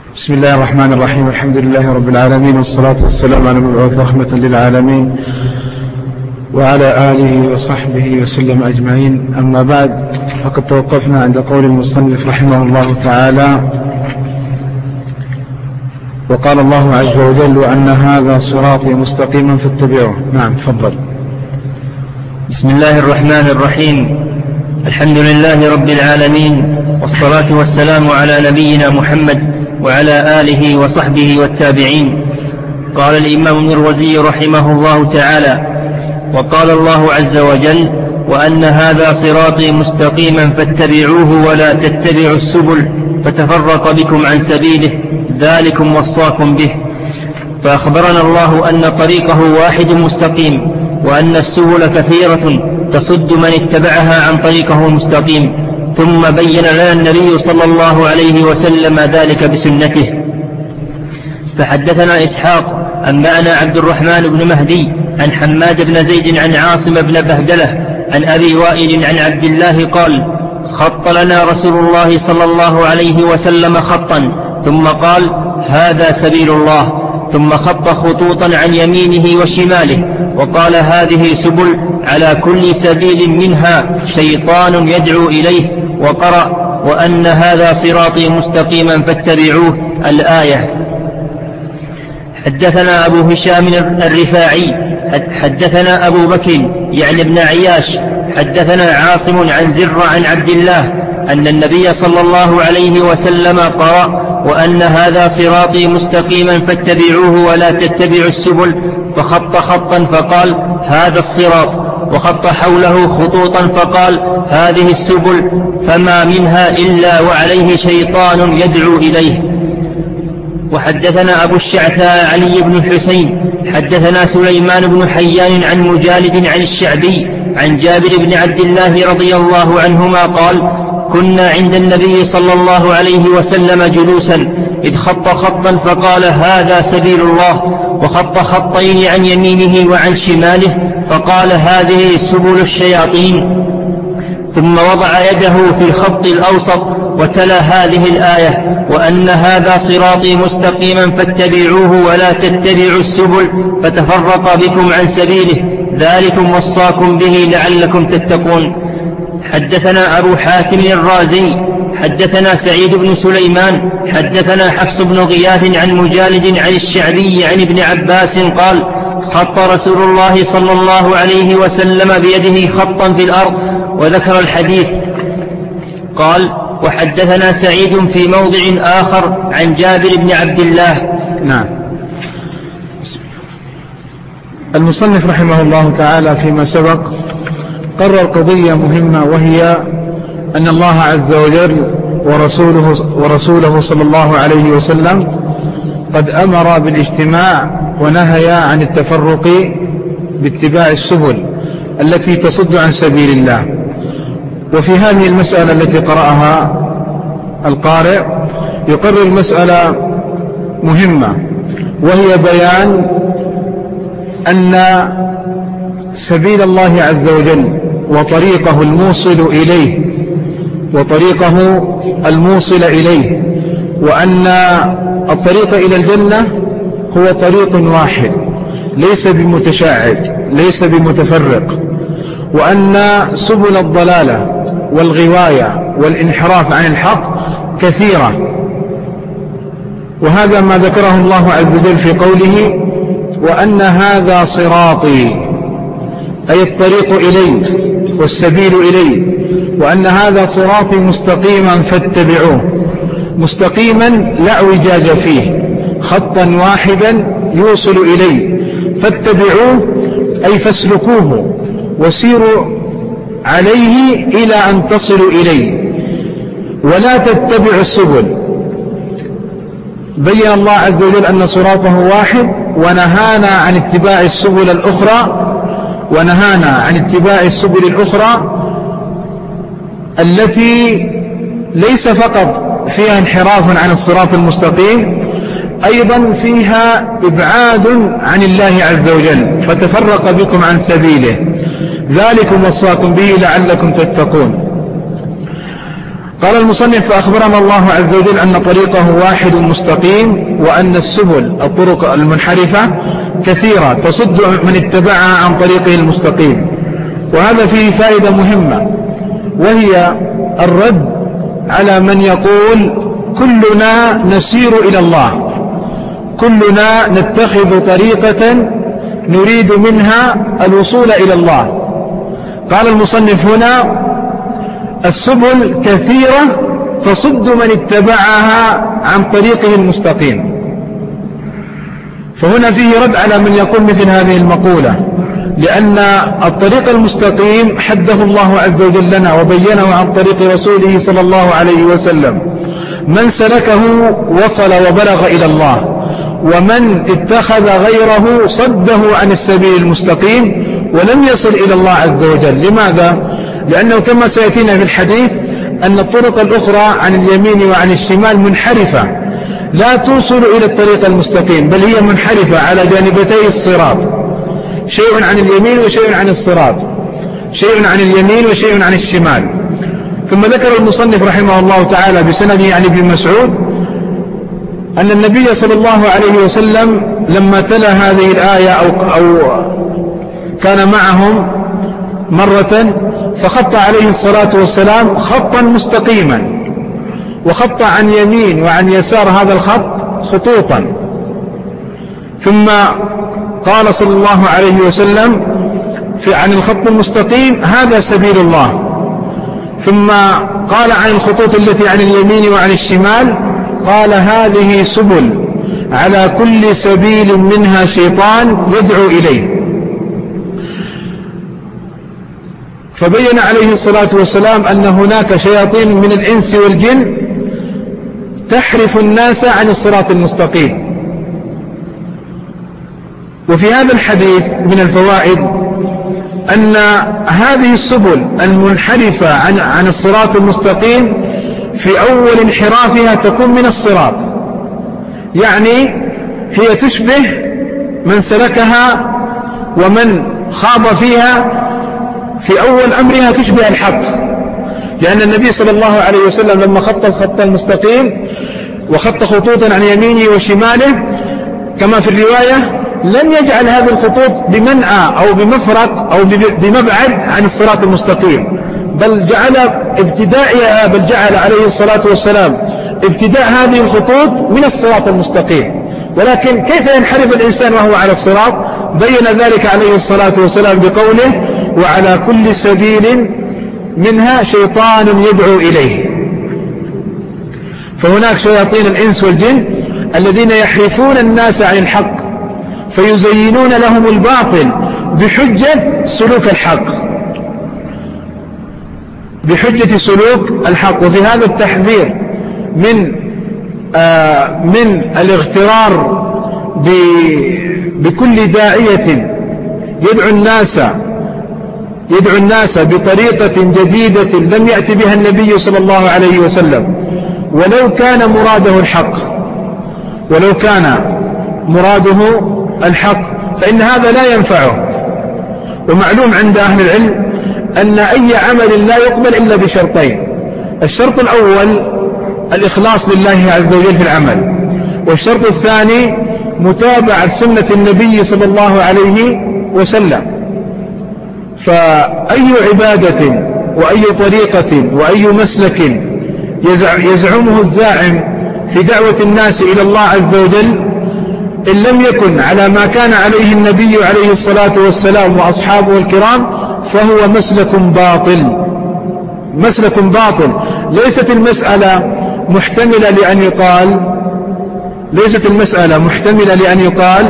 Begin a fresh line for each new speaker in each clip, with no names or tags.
بسم الله الرحمن الرحيم. الحمد لله رب العالمين، والصلاة والسلام على المبعوث رحمة للعالمين وعلى آله وصحبه وسلم أجمعين. أما بعد، فقد توقفنا عند قول المصنف رحمه الله تعالى: وقال الله عز وجل: وأن هذا صراطي مستقيما فاتبعوه. نعم، تفضل.
بسم الله الرحمن الرحيم. الحمد لله رب العالمين، والصلاة والسلام على نبينا محمد وعلى آله وصحبه والتابعين. قال الإمام المروزي رحمه الله تعالى: وقال الله عز وجل: وأن هذا صراطي مستقيما فاتبعوه ولا تتبعوا السبل فتفرق بكم عن سبيله ذلكم وصاكم به. فأخبرنا الله أن طريقه واحد مستقيم، وأن السبل كثيرة تصد من اتبعها عن طريقه المستقيم. ثم بين لنا النبي صلى الله عليه وسلم ذلك بسنته. فحدثنا إسحاق أنبأنا عبد الرحمن بن مهدي عن حماد بن زيد عن عاصم بن بهدلة عن أبي وائل عن عبد الله قال: خط لنا رسول الله صلى الله عليه وسلم خطا، ثم قال: هذا سبيل الله، ثم خط خطوطا عن يمينه وشماله، وقال: هذه سبل، على كل سبيل منها شيطان يدعو إليه. وقرأ: وأن هذا صراطي مستقيما فاتبعوه، الآية. حدثنا أبو هشام الرفاعي حدثنا أبو بكر يعني ابن عياش حدثنا عاصم عن زر عن عبد الله أن النبي صلى الله عليه وسلم قرأ: وأن هذا صراطي مستقيما فاتبعوه ولا تتبعوا السبل، فخط خطا فقال: هذا الصراط، وخط حوله خطوطا فقال: هذه السبل، فما منها إلا وعليه شيطان يدعو إليه. وحدثنا أبو الشعثاء علي بن الحسين حدثنا سليمان بن حيان عن مجالد عن الشعبي عن جابر بن عبد الله رضي الله عنهما قال: كنا عند النبي صلى الله عليه وسلم جلوسا، إذ خط خطا فقال: هذا سبيل الله، وخط خطين عن يمينه وعن شماله فقال: هذه سبل الشياطين. ثم وضع يده في الخط الأوسط وتلا هذه الآية: وأن هذا صراطي مستقيما فاتبعوه ولا تتبعوا السبل فتفرق بكم عن سبيله ذلكم وصاكم به لعلكم تتقون. حدثنا أبو حاتم الرازي حدثنا سعيد بن سليمان حدثنا حفص بن غياث عن مجالد عن الشعبي عن ابن عباس قال: خط رسول الله صلى الله عليه وسلم بيده خطا في الأرض، وذكر الحديث. قال: وحدثنا سعيد في موضع آخر عن جابر بن عبد الله.
نعم. المصنف رحمه الله تعالى فيما سبق قرر قضية مهمة، وهي أن الله عز وجل ورسوله صلى الله عليه وسلم قد أمر بالاجتماع ونهى عن التفرق باتباع السبل التي تصد عن سبيل الله. وفي هذه المسألة التي قرأها القارئ يقرر مسألة مهمة، وهي بيان أن سبيل الله عز وجل وطريقه الموصل إليه وأن الطريق إلى الجنة هو طريق واحد ليس بمتشعب ليس بمتفرق، وأن سبل الضلالة والغواية والانحراف عن الحق كثيرة. وهذا ما ذكره الله عز وجل في قوله: وأن هذا صراطي، أي الطريق إليه والسبيل إليه، وأن هذا صراطي مستقيما فاتبعوه. مستقيما لا اعوجاج فيه، خطا واحدا يوصل إليه. فاتبعوه أي فاسلكوه وسيروا عليه إلى أن تصلوا إليه، ولا تتبعوا السبل. بين الله عز وجل أن صراطه واحد، ونهانا عن اتباع السبل الأخرى التي ليس فقط فيها انحراف عن الصراط المستقيم، أيضا فيها إبعاد عن الله عز وجل، فتفرق بكم عن سبيله ذلكم وصاكم به لعلكم تتقون. قال المصنف: فأخبرنا الله عز وجل أن طريقه واحد مستقيم، وأن السبل الطرق المنحرفة كثيرة تصد من اتبعها عن طريقه المستقيم. وهذا فيه فائدة مهمة، وهي الرد على من يقول: كلنا نسير إلى الله، كلنا نتخذ طريقة نريد منها الوصول إلى الله. قال المصنف هنا: السبل كثيرة تصد من اتبعها عن طريقه المستقيم. فهنا فيه رد على من يقول مثل هذه المقولة، لأن الطريق المستقيم حده الله عز وجل لنا وبينه عن طريق رسوله صلى الله عليه وسلم. من سلكه وصل وبلغ إلى الله، ومن اتخذ غيره صده عن السبيل المستقيم ولم يصل إلى الله عز وجل. لماذا؟ لأنه كما سيأتينا في الحديث أن الطرق الأخرى عن اليمين وعن الشمال منحرفة لا توصل إلى الطريق المستقيم، بل هي منحرفة على جانبتي الصراط، شيء عن اليمين وشيء عن الصراط، شيء عن اليمين وشيء عن الشمال. ثم ذكر المصنف رحمه الله تعالى بسنده عن ابن مسعود أن النبي صلى الله عليه وسلم لما تلا هذه الآية أو كان معهم مرة، فخط عليه الصلاة والسلام خطا مستقيما، وخط عن يمين وعن يسار هذا الخط خطوطا، ثم قال صلى الله عليه وسلم عن الخط المستقيم: هذا سبيل الله. ثم قال عن الخطوط التي عن اليمين وعن الشمال: قال: هذه سبل، على كل سبيل منها شيطان يدعو إليه. فبين عليه الصلاة والسلام أن هناك شياطين من الإنس والجن تحرف الناس عن الصراط المستقيم. وفي هذا الحديث من الفوائد أن هذه السبل المنحرفة عن الصراط المستقيم في أول انحرافها تكون من الصراط، يعني هي تشبه من سلكها ومن خاض فيها في أول أمرها تشبه الحق، لأن النبي صلى الله عليه وسلم لما خط الخط المستقيم وخط خطوطا عن يمينه وشماله كما في الرواية لم يجعل هذه الخطوط بمنأى أو بمفرق أو بمبعد عن الصراط المستقيم، بل جعل عليه الصلاة والسلام ابتداء هذه الخطوط من الصراط المستقيم. ولكن كيف ينحرف الإنسان وهو على الصراط؟ بين ذلك عليه الصلاة والسلام بقوله: وعلى كل سبيل منها شيطان يدعو إليه. فهناك شياطين الإنس والجن الذين يحرفون الناس عن الحق، فيزينون لهم الباطل بحجة سلوك الحق، بحجة سلوك الحق. وفي هذا التحذير من الاغترار بكل داعية يدعو الناس بطريقة جديدة لم يأتي بها النبي صلى الله عليه وسلم، ولو كان مراده الحق فإن هذا لا ينفعه. ومعلوم عند أهل العلم أن أي عمل لا يقبل إلا بشرطين: الشرط الأول الإخلاص لله عز وجل في العمل، والشرط الثاني متابعة سنة النبي صلى الله عليه وسلم. فأي عبادة وأي طريقة وأي مسلك يزعمه الزاعم في دعوة الناس إلى الله عز وجل إن لم يكن على ما كان عليه النبي عليه الصلاة والسلام وأصحابه الكرام فهو مسلك باطل. ليست المسألة محتملة لأن يقال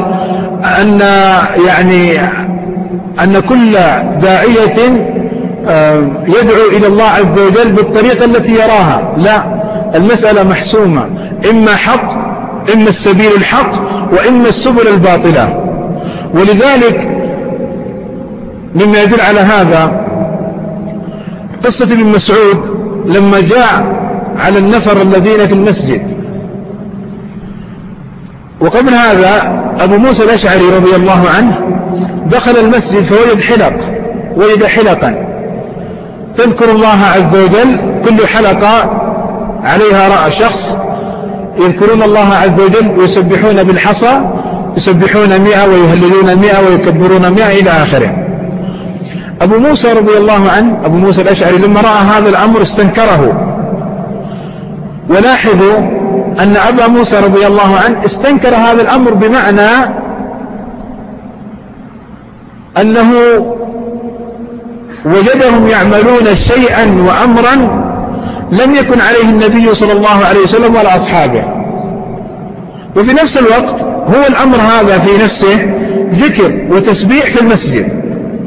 أن كل داعية يدعو إلى الله عز وجل بالطريقة التي يراها. لا، المسألة محسومة: إما حق، إما السبيل الحق، وإما السبل الباطلة. ولذلك مما يدل على هذا قصة ابن مسعود لما جاء على النفر الذين في المسجد. وقبل هذا أبو موسى الأشعري رضي الله عنه دخل المسجد فوجد حلقا تذكر الله عز وجل، كل حلقة عليها رأى شخص يذكرون الله عز وجل ويسبحون بالحصى، يسبحون 100 ويهللون 100 ويكبرون 100 إلى آخره. أبو موسى رضي الله عنه، أبو موسى الأشعري، لما رأى هذا الأمر استنكره. ولاحظوا أن أبا موسى رضي الله عنه استنكر هذا الأمر بمعنى أنه وجدهم يعملون شيئا وأمرا لم يكن عليه النبي صلى الله عليه وسلم ولا أصحابه، وفي نفس الوقت هو الأمر هذا في نفسه ذكر وتسبيح في المسجد.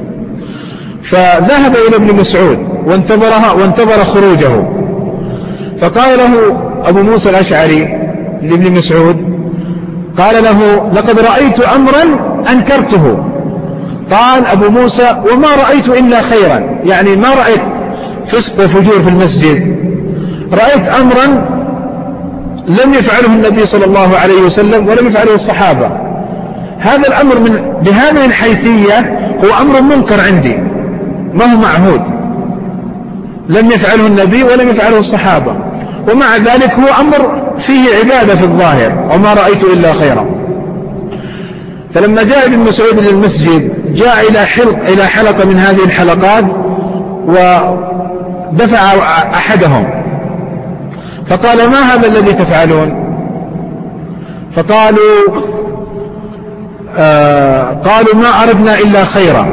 فذهب إلى ابن مسعود وانتظر خروجه، فقال له أبو موسى الأشعري لابن مسعود، قال له: لقد رأيت أمرا أنكرته. قال أبو موسى: وما رأيت إلا خيرا، يعني ما رأيت فسق وفجور في المسجد، رأيت أمرا لم يفعله النبي صلى الله عليه وسلم ولم يفعله الصحابة. هذا الأمر بهذه الحيثية هو أمر منكر عندي، ما هو معهود، لم يفعله النبي ولم يفعله الصحابة، ومع ذلك هو أمر فيه عبادة في الظاهر، وما رأيت إلا خيرا. فلما جاء ابن مسعود للمسجد جاء إلى حلقة من هذه الحلقات ودفع أحدهم، فقال: ما هذا الذي تفعلون؟ فقالوا ما أردنا إلا خيرا.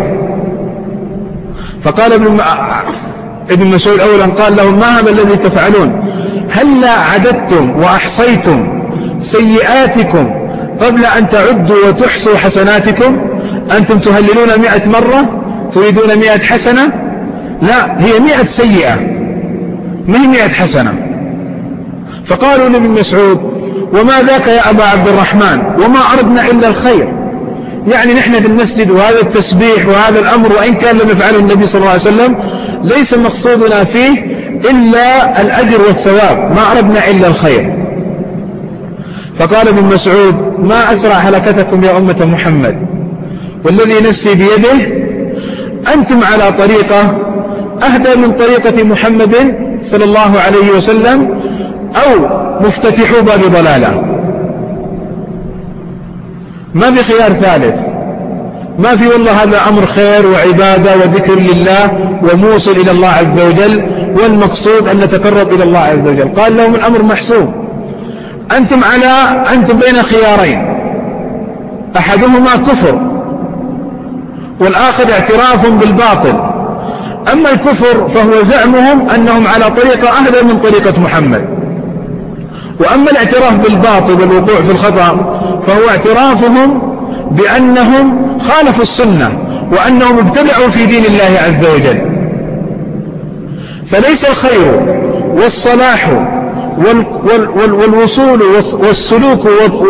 فقال ابن مسعود أولا قال لهم: ما هذا الذي تفعلون؟ هلا عددتم وأحصيتم سيئاتكم قبل أن تعدوا وتحصوا حسناتكم؟ أنتم تهللون 100 مرة تريدون 100 حسنة؟ لا، هي 100 سيئة، ما هي 100 حسنة. فقالوا لابن مسعود: وما ذاك يا أبا عبد الرحمن؟ وما أردنا إلا الخير. يعني نحن في المسجد وهذا التسبيح وهذا الأمر وإن كان لم يفعله النبي صلى الله عليه وسلم ليس مقصودنا فيه إلا الأجر والثواب، ما أردنا إلا الخير. فقال ابن مسعود: ما أسرع هلكتكم يا أمة محمد، والذي نفسي بيده أنتم على طريقة أهدى من طريقة محمد صلى الله عليه وسلم، أو مفتتحوا باب ضلالة. ما في خيار ثالث، ما في والله هذا أمر خير وعبادة وذكر لله وموصل إلى الله عز وجل والمقصود أن نتقرب إلى الله عز وجل. قال لهم: الأمر محسوم، أنتم بين خيارين، أحدهما كفر والآخر اعتراف بالباطل. أما الكفر فهو زعمهم أنهم على طريقة أهدى من طريقة محمد، وأما الاعتراف بالباطل والوقوع في الخطأ فهو اعترافهم بأنهم خالفوا السنة وأنهم ابتدعوا في دين الله عز وجل. فليس الخير والصلاح والوصول والسلوك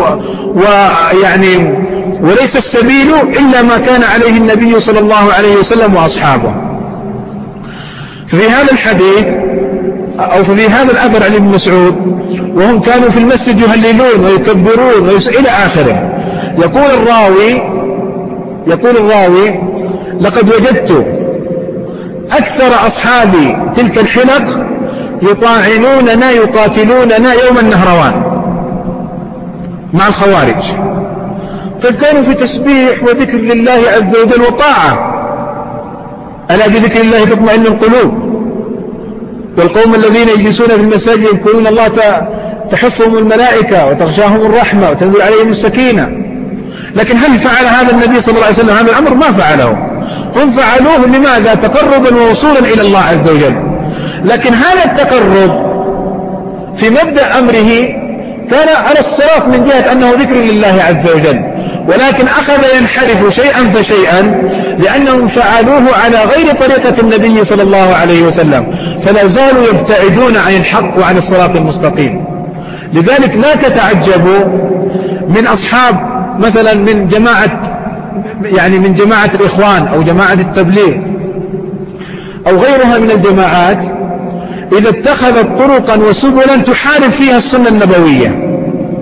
ويعني وليس السبيل إلا ما كان عليه النبي صلى الله عليه وسلم وأصحابه. ففي هذا الحديث أو في هذا الأثر عن ابن مسعود وهم كانوا في المسجد يهللون ويكبرون إلى آخره، يقول الراوي: لقد وجدت أكثر أصحابي تلك الحلق يطاعنوننا يقاتلوننا يوم النهروان مع الخوارج. فكانوا في تسبيح وذكر لله عز وجل وطاعة، ألا بذكر الله تطمئن القلوب. والقوم الذين يجلسون في المساجد يذكرون الله تحفهم الملائكة وتغشاهم الرحمة وتنزل عليهم السكينة. لكن هل فعل هذا النبي صلى الله عليه وسلم هذا الأمر؟ ما فعله. هم فعلوه لماذا؟ تقربا ووصولا إلى الله عز وجل. لكن هذا التقرب في مبدأ أمره كان على الصراط من جهة أنه ذكر لله عز وجل، ولكن أخذ ينحرف شيئا فشيئا لأنهم فعلوه على غير طريقة النبي صلى الله عليه وسلم، فلا زالوا يبتعدون عن الحق وعن الصراط المستقيم. لذلك لا تتعجبوا من أصحاب مثلا من جماعة الإخوان أو جماعة التبليغ أو غيرها من الجماعات إذا اتخذت طرقا وسبلا تحارب فيها السنة النبوية،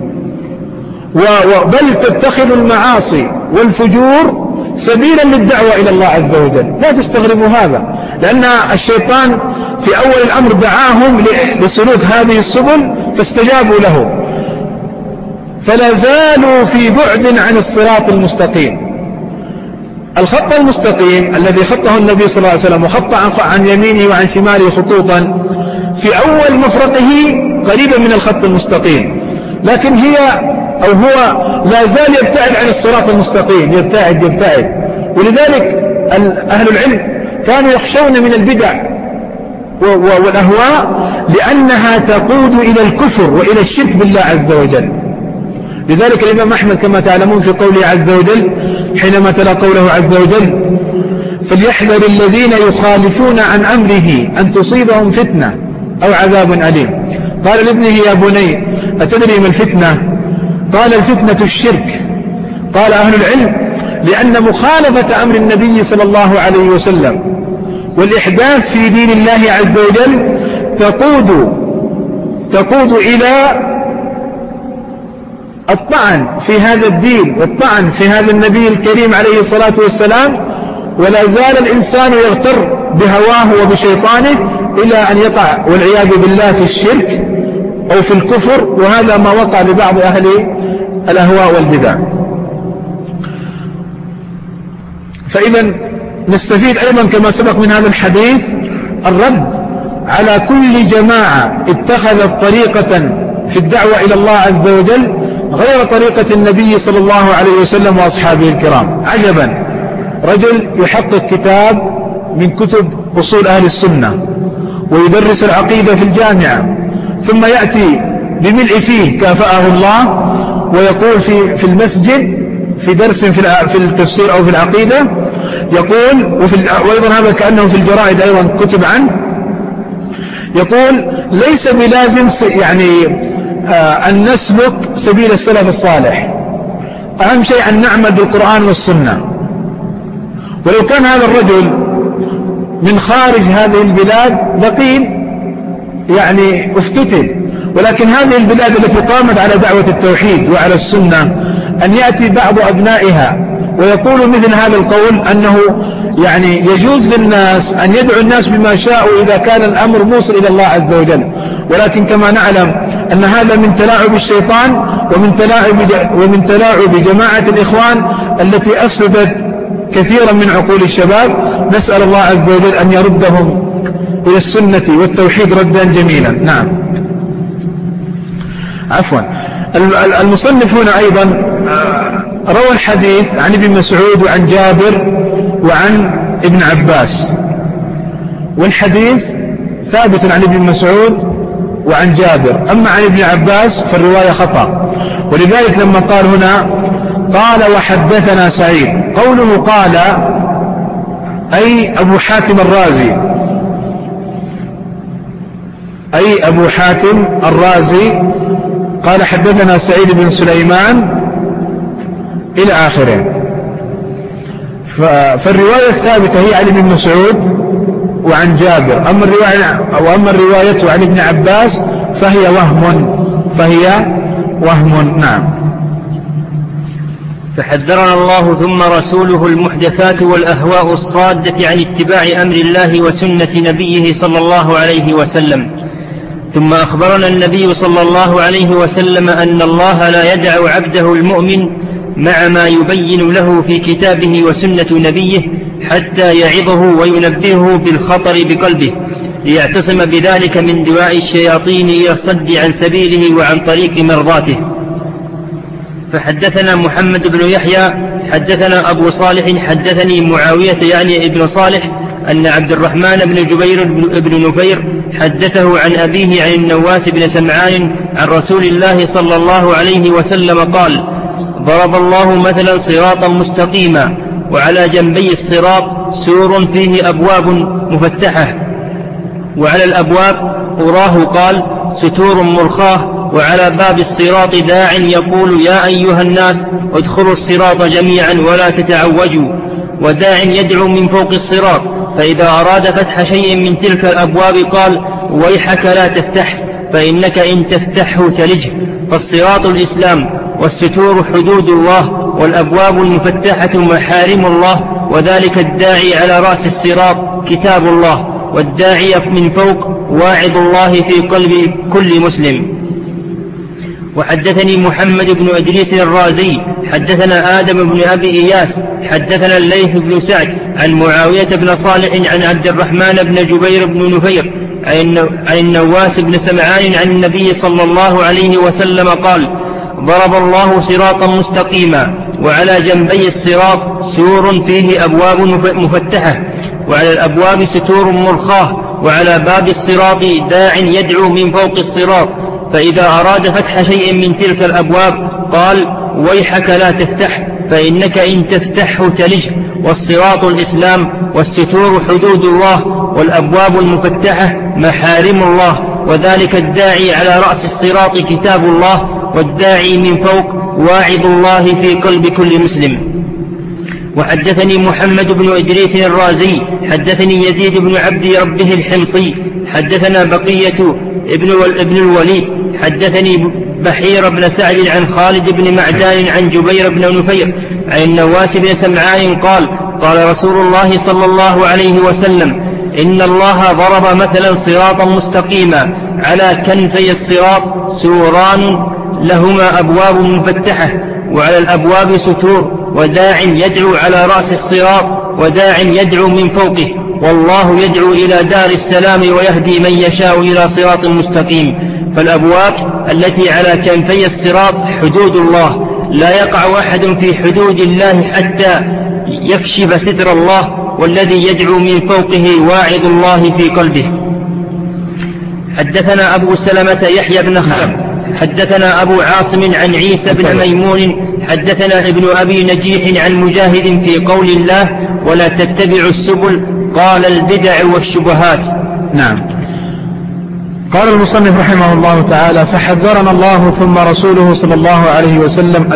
بل تتخذ المعاصي والفجور سبيلا للدعوة إلى الله عز وجل. لا تستغربوا هذا، لأن الشيطان في أول الأمر دعاهم لسلوك هذه السبل فاستجابوا له، فلا زالوا في بعد عن الصراط المستقيم. الخط المستقيم الذي خطه النبي صلى الله عليه وسلم وخط عن يمينه وعن شماله خطوطا في أول مفرقه قريبا من الخط المستقيم، لكن هو لا زال يبتعد عن الصراط المستقيم، يبتعد. ولذلك أهل العلم كانوا يخشون من البدع والأهواء لأنها تقود إلى الكفر وإلى الشرك بالله عز وجل. لذلك الإمام أحمد كما تعلمون في قوله عز وجل حينما تلا قوله عز وجل فليحذر الذين يخالفون عن أمره أن تصيبهم فتنة أو عذاب أليم. قال لابنه يا بني أتدري ما الفتنة؟ قال الفتنة الشرك. قال أهل العلم لأن مخالفة أمر النبي صلى الله عليه وسلم والإحداث في دين الله عز وجل تقود إلى الطعن في هذا الدين والطعن في هذا النبي الكريم عليه الصلاة والسلام، ولا زال الإنسان يغتر بهواه وبشيطانه إلى أن يقع والعياذ بالله في الشرك أو في الكفر، وهذا ما وقع لبعض أهل الأهواء والبدع. فإذا نستفيد أيضا كما سبق من هذا الحديث الرد على كل جماعة اتخذت طريقة في الدعوة إلى الله عز وجل غير طريقة النبي صلى الله عليه وسلم وأصحابه الكرام. عجبا، رجل يحقق كتاب من كتب أصول أهل السنة ويدرس العقيدة في الجامعة، ثم يأتي بملء فيه كافأه الله ويقول في المسجد في درس في التفسير أو في العقيدة يقول، وأيضا هذا كأنه في الجرائد أيضا كتب عنه، يقول ليس بلازم أن نسلك سبيل السلف الصالح، أهم شيء أن نعمل بالقرآن والسنة. ولو كان هذا الرجل من خارج هذه البلاد لقيل افتتن، ولكن هذه البلاد التي قامت على دعوة التوحيد وعلى السنة أن يأتي بعض أبنائها ويقول مثل هذا القول أنه يجوز للناس أن يدعو الناس بما شاءوا إذا كان الأمر موصل إلى الله عز وجل. ولكن كما نعلم أن هذا من تلاعب الشيطان ومن تلاعب جماعة الإخوان التي أفسدت كثيرا من عقول الشباب. نسأل الله عز وجل أن يردهم إلى السنة والتوحيد ردا جميلا. نعم، عفوا. المصنف هنا أيضا روى الحديث عن ابن مسعود وعن جابر وعن ابن عباس، والحديث ثابت عن ابن مسعود وعن جابر، أما عن ابن عباس فالرواية خطأ. ولذلك لما قال هنا قال وحدثنا سعيد، قوله قال أي أبو حاتم الرازي قال حدثنا سعيد بن سليمان إلى آخره. فالرواية الثابتة هي عن ابن مسعود وعن جابر، أما الرواية عن ابن عباس فهي وهم. نعم.
فحذرنا الله ثم رسوله المحدثات والأهواء الصادة عن اتباع أمر الله وسنة نبيه صلى الله عليه وسلم. ثم أخبرنا النبي صلى الله عليه وسلم أن الله لا يدع عبده المؤمن مع ما يبين له في كتابه وسنة نبيه حتى يعظه وينبهه بالخطر بقلبه ليعتصم بذلك من دواء الشياطين إلى الصد عن سبيله وعن طريق مرضاته. فحدثنا محمد بن يحيى حدثنا أبو صالح حدثني معاوية ابن صالح أن عبد الرحمن بن جبير بن نفير حدثه عن أبيه عن النواس بن سمعان عن رسول الله صلى الله عليه وسلم قال ضرب الله مثلا صراطا مستقيما وعلى جنبي الصراط سور فيه أبواب مفتحة وعلى الأبواب أراه قال ستور مرخاة وعلى باب الصراط داع يقول يا أيها الناس ادخلوا الصراط جميعا ولا تتعوجوا وداع يدعو من فوق الصراط فإذا أراد فتح شيء من تلك الأبواب قال ويحك لا تفتح فإنك إن تفتحه تلجه. فالصراط الإسلام والستور حدود الله والأبواب المفتحة محارم الله وذلك الداعي على رأس الصراط كتاب الله والداعي من فوق واعظ الله في قلب كل مسلم. وحدثني محمد بن إدريس الرازي حدثنا آدم بن أبي إياس حدثنا الليث بن سعد عن معاوية بن صالح عن عبد الرحمن بن جبير بن نفير عن النواس بن سمعان عن النبي صلى الله عليه وسلم قال: ضرب الله صراطا مستقيما، وعلى جنبي الصراط سور فيه أبواب مفتحة، وعلى الأبواب ستور مرخاة، وعلى باب الصراط داع يدعو من فوق الصراط، فإذا أراد فتح شيء من تلك الأبواب قال: ويحك لا تفتح، فإنك إن تفتحه تلج. والصراط الإسلام، والستور حدود الله، والأبواب المفتحة محارم الله، وذلك الداعي على رأس الصراط كتاب الله، والداعي من فوق واعظ الله في قلب كل مسلم. وحدثني محمد بن إدريس الرازي حدثني يزيد بن عبد ربه الحمصي حدثنا بقية ابن الوليد حدثني بحير بن سعد عن خالد بن معدان عن جبير بن نفير عن النواس بن سمعان قال: قال رسول الله صلى الله عليه وسلم: إن الله ضرب مثلا صراطا مستقيما، على كنفي الصراط سوران لهما أبواب مفتحة، وعلى الأبواب ستور، وداع يدعو على رأس الصراط، وداع يدعو من فوقه، والله يدعو إلى دار السلام ويهدي من يشاء إلى صراط مستقيم. فالأبواب التي على كنفي الصراط حدود الله، لا يقع أحد في حدود الله حتى يكشف ستر الله، والذي يدعو من فوقه واعظ الله في قلبه. حدثنا أبو سلمة يحيى بن خلف حدثنا أبو عاصم عن عيسى بن ميمون حدثنا ابن أبي نجيح عن مجاهد في قول الله: ولا تتبعوا السبل، قال: البدع والشبهات.
نعم. قال المصنف رحمه الله تعالى: فحذرنا الله ثم رسوله صلى الله عليه وسلم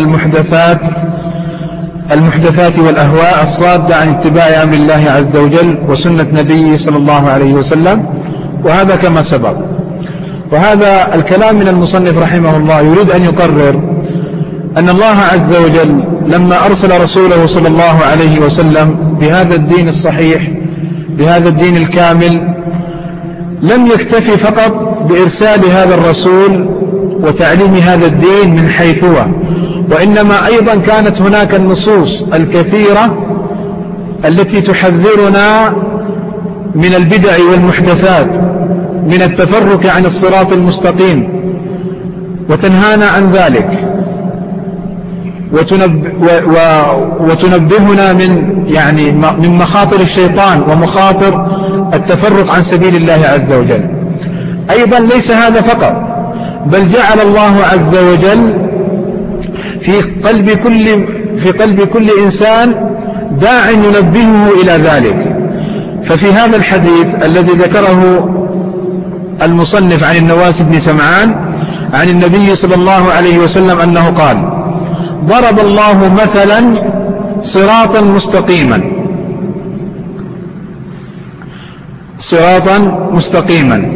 المحدثات والأهواء الصادة عن اتباع أمر الله عز وجل وسنة نبيه صلى الله عليه وسلم، وهذا كما سبق. وهذا الكلام من المصنف رحمه الله يريد أن يقرر أن الله عز وجل لما أرسل رسوله صلى الله عليه وسلم بهذا الدين الصحيح، بهذا الدين الكامل، لم يكتفي فقط بإرسال هذا الرسول وتعليم هذا الدين من حيث هو، وإنما أيضا كانت هناك النصوص الكثيرة التي تحذرنا من البدع والمحدثات، من التفرق عن الصراط المستقيم، وتنهانا عن ذلك، وتنبهنا من مخاطر الشيطان ومخاطر التفرق عن سبيل الله عز وجل. أيضا ليس هذا فقط، بل جعل الله عز وجل في قلب كل إنسان داع ينبهه إلى ذلك. ففي هذا الحديث الذي ذكره المصنف عن النواس بن سمعان عن النبي صلى الله عليه وسلم أنه قال: ضرب الله مثلا صراطا مستقيما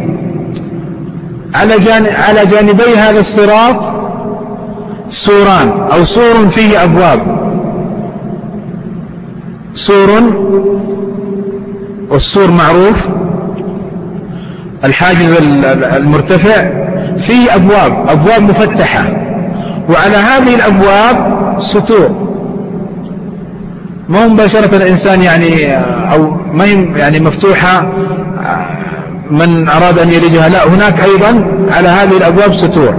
على جانبي هذا الصراط سوران، أو سور فيه أبواب. سور، والسور معروف الحاجز المرتفع، فيه أبواب مفتحة، وعلى هذه الأبواب ستور. ما مباشرة الإنسان أو ما هي مفتوحة من أراد أن يلجها، لا، هناك أيضا على هذه الأبواب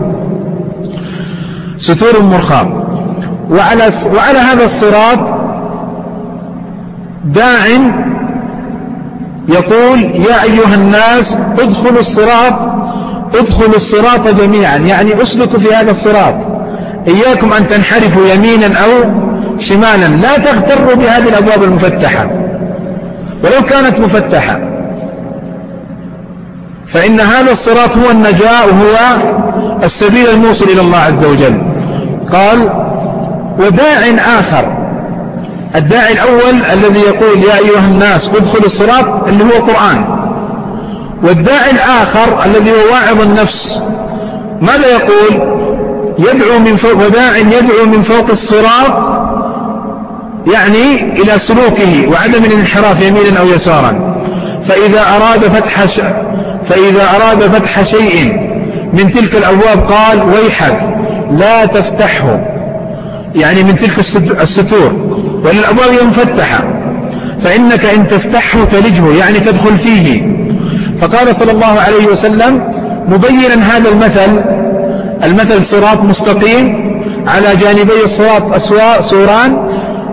ستور مرخاة. وعلى هذا الصراط داع يقول: يا أيها الناس ادخلوا الصراط جميعا، يعني اسلكوا في هذا الصراط، إياكم أن تنحرفوا يمينا أو شمالا، لا تغتروا بهذه الأبواب المفتحة ولو كانت مفتحة، فإن هذا الصراط هو النجاة وهو السبيل الموصل إلى الله عز وجل. قال: وداع آخر، الداعي الأول الذي يقول: يا أيها الناس ادخلوا الصراط، اللي هو قرآن. والداعي الآخر الذي هو واعظ النفس، ماذا يقول؟ يدعو من فوق، وداع يدعو من فوق الصراط، يعني إلى سلوكه وعدم الانحراف يمينا أو يسارا. فإذا أراد فتح شيء من تلك الأبواب قال ويحك لا تفتحه، يعني من تلك الستور، وإن الأبواب مفتحة، فإنك إن تفتحه تلجه، يعني تدخل فيه. فقال صلى الله عليه وسلم مبينا هذا المثل صراط مستقيم، على جانبي الصراط سوران،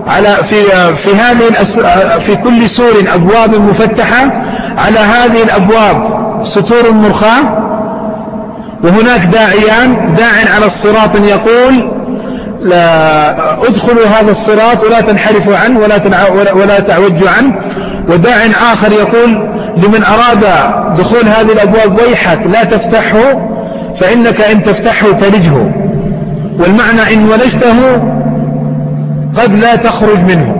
في كل سور أبواب مفتحة، على هذه الأبواب ستور مرخاة، وهناك داع على الصراط يقول لا ادخلوا هذا الصراط ولا تنحرفوا عنه ولا تعوجوا عنه، وداع آخر يقول لمن أراد دخول هذه الأبواب ويحك لا تفتحه، فإنك إن تفتحه تلجه، والمعنى إن ولجته قد لا تخرج منه.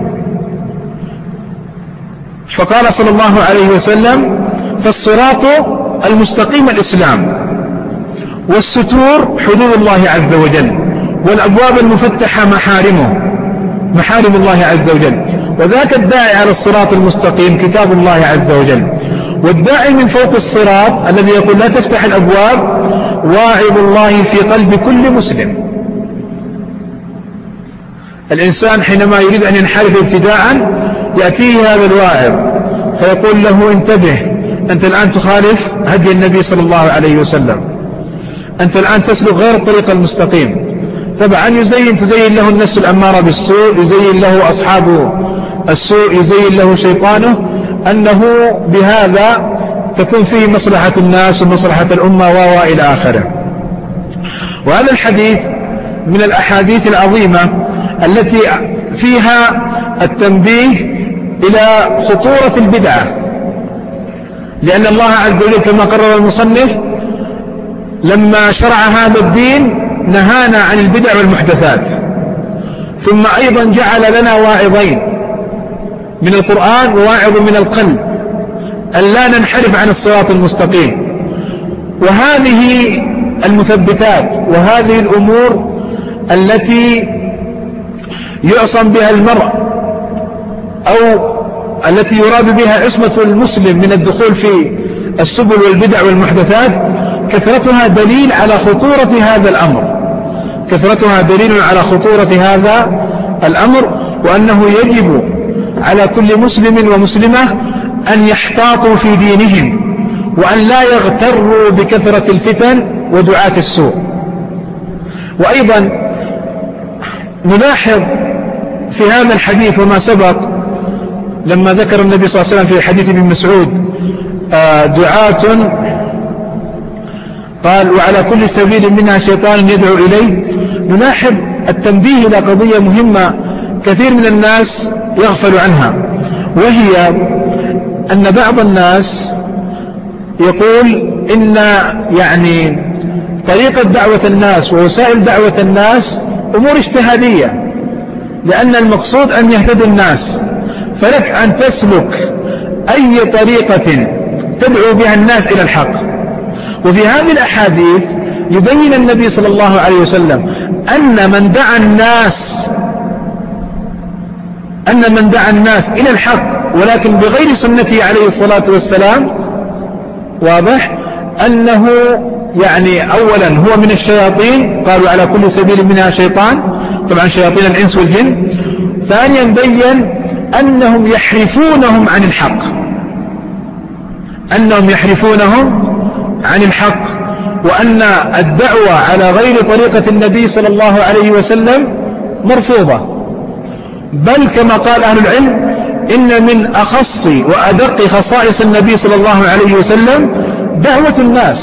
فقال صلى الله عليه وسلم فالصراط المستقيم الإسلام، والستور حدود الله عز وجل، والأبواب المفتحة محارم الله عز وجل، وذاك الداعي على الصراط المستقيم كتاب الله عز وجل، والداعي من فوق الصراط الذي يقول لا تفتح الأبواب واعظ الله في قلب كل مسلم. الإنسان حينما يريد أن ينحرف ابتداء يأتيه هذا الواعظ فيقول له انتبه، أنت الآن تخالف هدي النبي صلى الله عليه وسلم، أنت الآن تسلك غير الطريق المستقيم. طبعا تزين له النفس الأمارة بالسوء، يزين له أصحاب السوء، يزين له شيطانه أنه بهذا تكون فيه مصلحة الناس ومصلحة الأمة وإلى آخره. وهذا الحديث من الأحاديث العظيمة التي فيها التنبيه إلى خطورة البدعة، لأن الله عز وجل كما قرر المصنف لما شرع هذا الدين نهانا عن البدع والمحدثات، ثم أيضا جعل لنا واعظين من القرآن وواعظ من القلب ألا ننحرف عن الصراط المستقيم. وهذه المثبتات وهذه الأمور التي يعصم بها المرء أو التي يراد بها عصمة المسلم من الدخول في السبل والبدع والمحدثات كثرتها دليل على خطورة هذا الأمر، كثرتها دليل على خطورة هذا الأمر، وأنه يجب على كل مسلم ومسلمة أن يحتاطوا في دينهم وأن لا يغتروا بكثرة الفتن ودعاة السوء. وأيضا نلاحظ في هذا الحديث وما سبق لما ذكر النبي صلى الله عليه وسلم في حديث ابن مسعود دعاة قال وعلى كل سبيل منها شيطان يدعو إليه، نلاحظ التنبيه إلى قضية مهمة كثير من الناس يغفل عنها، وهي أن بعض الناس يقول إن يعني طريقة دعوة الناس ووسائل دعوة الناس أمور اجتهادية، لأن المقصود أن يهتدي الناس، فلك أن تسلك أي طريقة تدعو بها الناس إلى الحق. وفي هذه الأحاديث يبين النبي صلى الله عليه وسلم أن من دعا الناس إلى الحق ولكن بغير سنته عليه الصلاة والسلام، واضح أنه يعني أولا هو من الشياطين، قالوا على كل سبيل منها شيطان، طبعا شياطين الإنس والجن. ثانيا بين أنهم يحرفونهم عن الحق، وأن الدعوة على غير طريقة النبي صلى الله عليه وسلم مرفوضة، بل كما قال أهل العلم إن من أخص وأدق خصائص النبي صلى الله عليه وسلم دعوة الناس.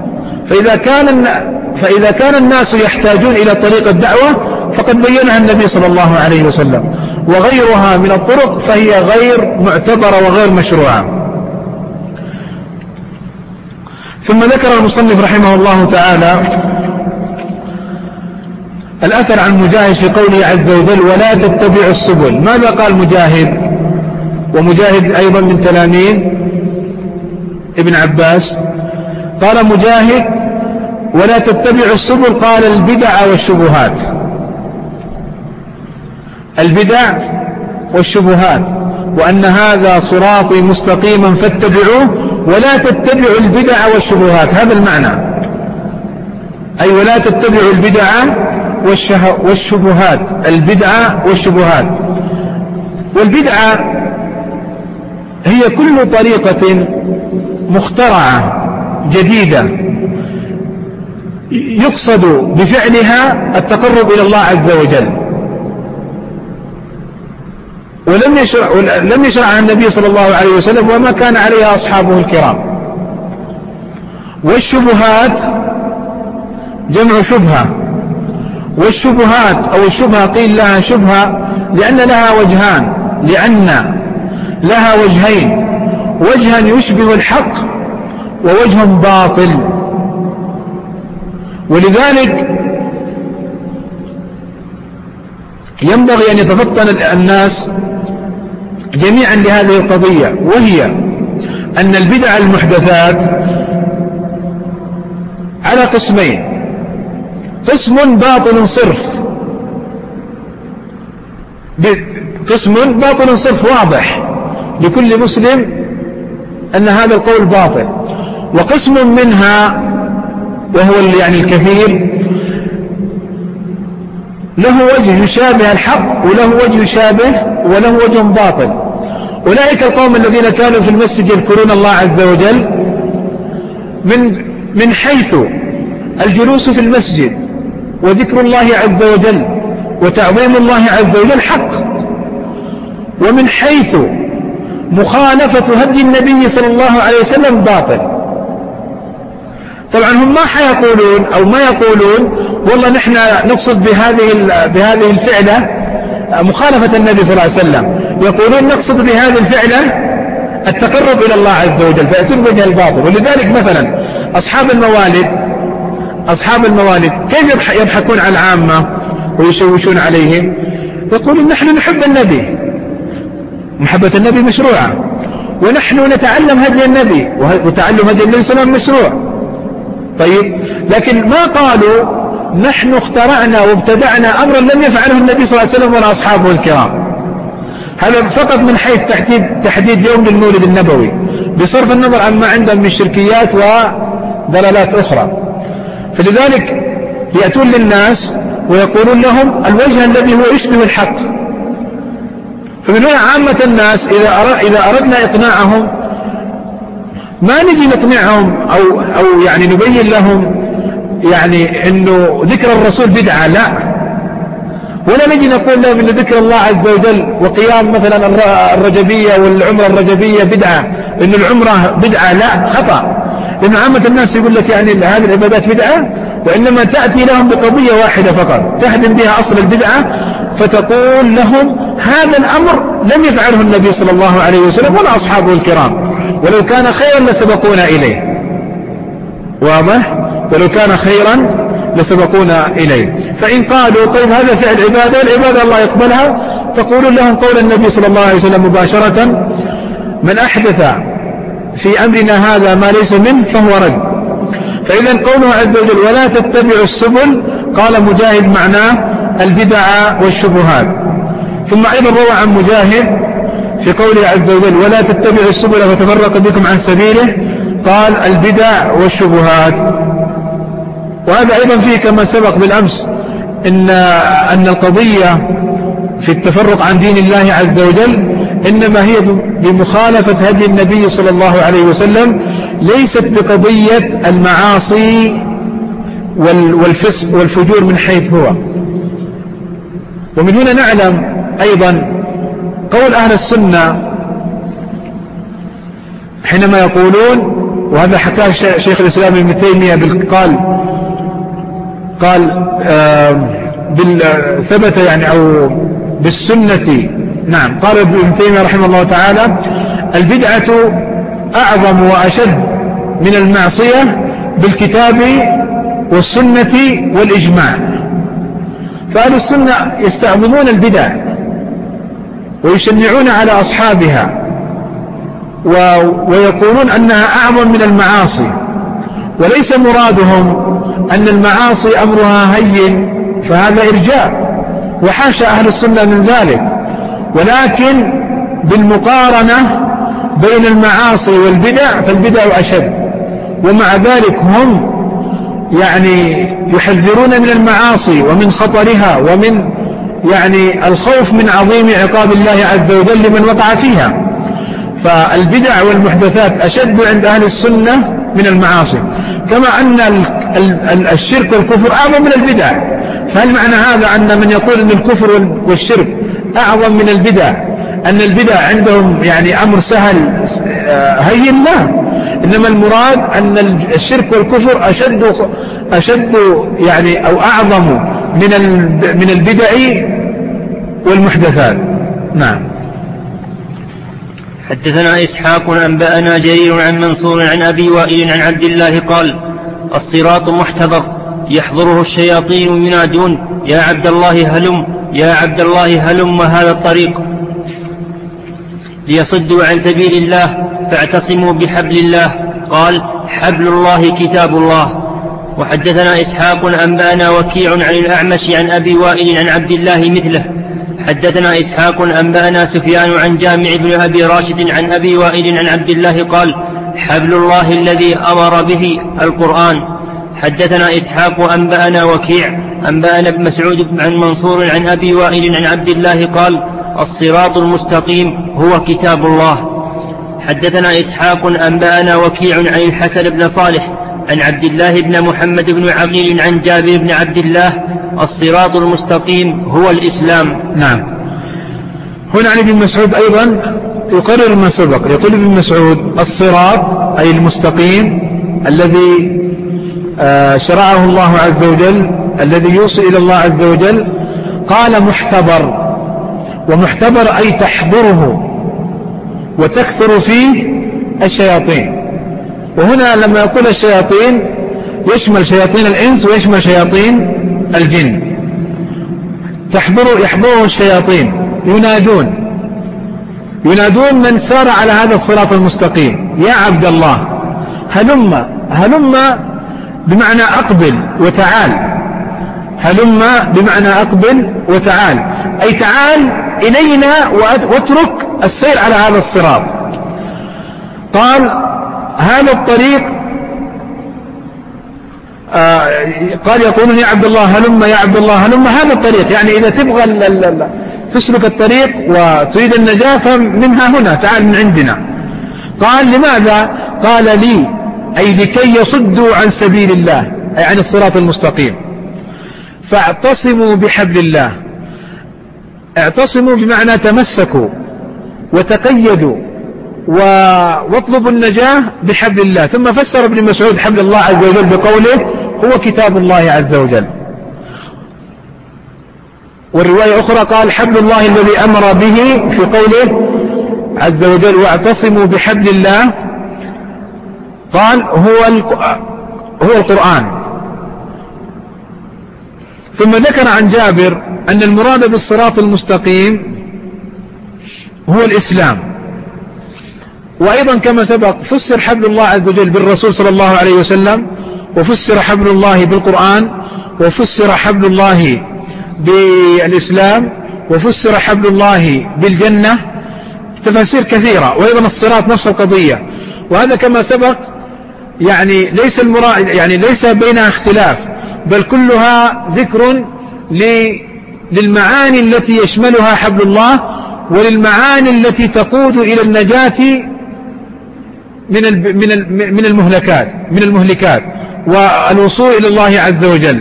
فإذا كان الناس يحتاجون إلى طريقة الدعوة فقد بينها النبي صلى الله عليه وسلم، وغيرها من الطرق فهي غير معتبرة وغير مشروعة. ثم ذكر المصنف رحمه الله تعالى الأثر عن مجاهد في قوله عز وجل ولا تتبعوا السبل. ماذا قال مجاهد؟ ومجاهد أيضا من تلاميذ ابن عباس. قال مجاهد ولا تتبعوا السبل، قال البدع والشبهات. وأن هذا صراطي مستقيما فاتبعوه ولا تتبعوا البدع والشبهات. هذا المعنى، أي ولا تتبعوا البدع والشبهات. البدعة والشبهات، والبدعة هي كل طريقة مخترعة جديدة يقصد بفعلها التقرب إلى الله عز وجل، ولم يشرعها النبي صلى الله عليه وسلم وما كان عليها أصحابه الكرام. والشبهات جمع شبهة، والشبهات أو الشبهة قيل لها شبهة لأن لها وجهان، لأن لها وجهين، وجها يشبه الحق ووجه باطل. ولذلك ينبغي أن يتفطن الناس جميعا لهذه القضية، وهي أن البدع المحدثات على قسمين: قسم باطل صرف، قسم باطل صرف واضح لكل مسلم أن هذا القول باطل، وقسم منها وهو يعني الكثير له وجه يشابه الحق وله وجه يشابه وله وجه باطل. أولئك القوم الذين كانوا في المسجد يذكرون الله عز وجل من حيث الجلوس في المسجد وذكر الله عز وجل وتعظيم الله عز وجل حق، ومن حيث مخالفة هدي النبي صلى الله عليه وسلم باطل. طبعا هم ما حيقولون أو ما يقولون والله نحن نقصد بهذه الفعلة مخالفة النبي صلى الله عليه وسلم، يقولون نقصد بهذه الفعلة التقرب إلى الله عز وجل، فيأتون بوجه الباطل. ولذلك مثلا أصحاب الموالد كيف يضحكون على العامة ويشوشون عليهم؟ يقولون نحن نحب النبي، محبة النبي مشروعة، ونحن نتعلم هدي النبي، وتعلم هدي النبي صلى الله عليه وسلم مشروع. طيب، لكن ما قالوا نحن اخترعنا وابتدعنا أمرا لم يفعله النبي صلى الله عليه وسلم ولا أصحابه الكرام. هذا فقط من حيث تحديد يوم للمولد النبوي، بصرف النظر عما عندهم من شركيات وضلالات أخرى. فلذلك يأتون للناس ويقولون لهم الوجه الذي هو يشبه الحق. فمن هنا عامة الناس إذا أردنا إقناعهم ما نجي نقنعهم أو يعني نبين لهم يعني إنه ذكر الرسول بدعة، لا، ولا نجي نقول لهم إن ذكر الله عز وجل وقيام مثلا الرجبية والعمرة الرجبية بدعة، إن العمرة بدعة، لا، خطأ. لأن عامة الناس يقول لك يعني هذه العبادات بدعة، وإنما تأتي لهم بقضية واحدة فقط تهدم بها أصل البدعة، فتقول لهم هذا الأمر لم يفعله النبي صلى الله عليه وسلم ولا أصحابه الكرام، ولو كان خيرا لسبقونا إليه. واضح؟ ولو كان خيرا لسبقونا إليه. فإن قالوا طيب هذا فعل عبادة، العبادة الله يقبلها، تقول لهم قول النبي صلى الله عليه وسلم مباشرة: من أحدث في أمرنا هذا ما ليس منه فهو رد. فإذا قوله عز وجل ولا تتبعوا السبل، قال مجاهد معناه البدع والشبهات. ثم أيضا روى عن مجاهد في قوله عز وجل ولا تتبعوا السبل فتفرق بكم عن سبيله، قال البدع والشبهات. وهذا أيضا فيه كما سبق بالأمس أن القضية في التفرق عن دين الله عز وجل إنما هي بمخالفة هدي النبي صلى الله عليه وسلم، ليست بقضية المعاصي والفسق والفجور من حيث هو. ومن هنا نعلم أيضا قول أهل السنة حينما يقولون، وهذا حكاه شيخ الإسلام ابن تيمية قال ثبت يعني أو بالسنة، نعم، قال ابن تيمية رحمه الله تعالى البدعة أعظم وأشد من المعصية بالكتاب والسنة والإجماع. فأهل السنة يستعظمون البدع ويشنعون على أصحابها ويقولون أنها أعظم من المعاصي، وليس مرادهم أن المعاصي أمرها هين فهذا إرجاء، وحاشا أهل السنة من ذلك، ولكن بالمقارنة بين المعاصي والبدع فالبدع أشد، ومع ذلك هم يعني يحذرون من المعاصي ومن خطرها ومن يعني الخوف من عظيم عقاب الله عز وجل لمن وقع فيها. فالبدع والمحدثات أشد عند أهل السنة من المعاصي، كما أن الشرك والكفر أعظم من البدع. فهل معنى هذا أن من يقول أن الكفر والشرك أعظم من البدع أن البدع عندهم يعني أمر سهل هين؟ لا، إنما المراد أن الشرك والكفر أشد يعني أو أعظم من البدع والمحدثات. نعم.
حدثنا إسحاق أنبأنا جرير عن منصور عن أبي وائل عن عبد الله قال: الصراط محتضر يحضره الشياطين ينادون: يا عبد الله هلم، يا عبد الله هلم هذا الطريق، ليصدوا عن سبيل الله فاعتصموا بحبل الله. قال: حبل الله كتاب الله. وحدثنا إسحاق أنبأنا وكيع عن الأعمش عن أبي وائل عن عبد الله مثله. حدثنا إسحاق أنبأنا سفيان عن جامع بن أبي راشد عن أبي وائل عن عبد الله قال: حبل الله الذي أمر به القرآن. حدثنا إسحاق أنبأنا وكيع أنبأنا ابن مسعود عن منصور عن أبي وائل عن عبد الله قال: الصراط المستقيم هو كتاب الله. حدثنا إسحاق أنبأنا وكيع عن الحسن بن صالح عن عبد الله بن محمد بن عقيل عن جابر بن عبد الله: الصراط المستقيم هو الإسلام.
نعم. هنا عن ابن مسعود أيضا يقرر ما سبق، يقول ابن مسعود: الصراط أي المستقيم الذي شرعه الله عز وجل، الذي يوصل إلى الله عز وجل. قال: محتبر، ومحتبر أي تحضره وتكثر فيه الشياطين. وهنا لما يقول الشياطين يشمل شياطين الإنس ويشمل شياطين الجن. يحضره الشياطين، ينادون من سار على هذا الصراط المستقيم: يا عبد الله هلم. هلم بمعنى أقبل وتعال، هلم بمعنى أقبل وتعال، أي تعال إلينا واترك السير على هذا الصراط. قال: هذا الطريق، قال يقولون: يا عبد الله هلم، يا عبد الله هلم هذا الطريق، يعني إذا تبغى تسلك الطريق وتريد النجاة فمنها هنا، تعال من عندنا. قال: لماذا؟ قال: لي أي لكي يصدوا عن سبيل الله، أي عن الصراط المستقيم. فاعتصموا بحبل الله. اعتصموا بمعنى تمسكوا وتقيدوا واطلبوا النجاة بحبل الله. ثم فسر ابن مسعود حبل الله عز وجل بقوله: هو كتاب الله عز وجل. والرواية أخرى قال: حبل الله الذي أمر به في قوله عز وجل: واعتصموا بحبل الله. قال: هو القرآن. ثم ذكر عن جابر أن المراد بالصراط المستقيم هو الإسلام. وأيضا كما سبق فسر حبل الله عز وجل بالرسول صلى الله عليه وسلم، وفسر حبل الله بالقرآن، وفسر حبل الله بالإسلام، وفسر حبل الله بالجنة، تفاسير كثيرة. وأيضا الصراط نفس القضية. وهذا كما سبق يعني ليس المراد، يعني ليس بينها اختلاف، بل كلها ذكر للمعاني التي يشملها حبل الله، وللمعاني التي تقود إلى النجاة من المهلكات والوصول إلى الله عز وجل.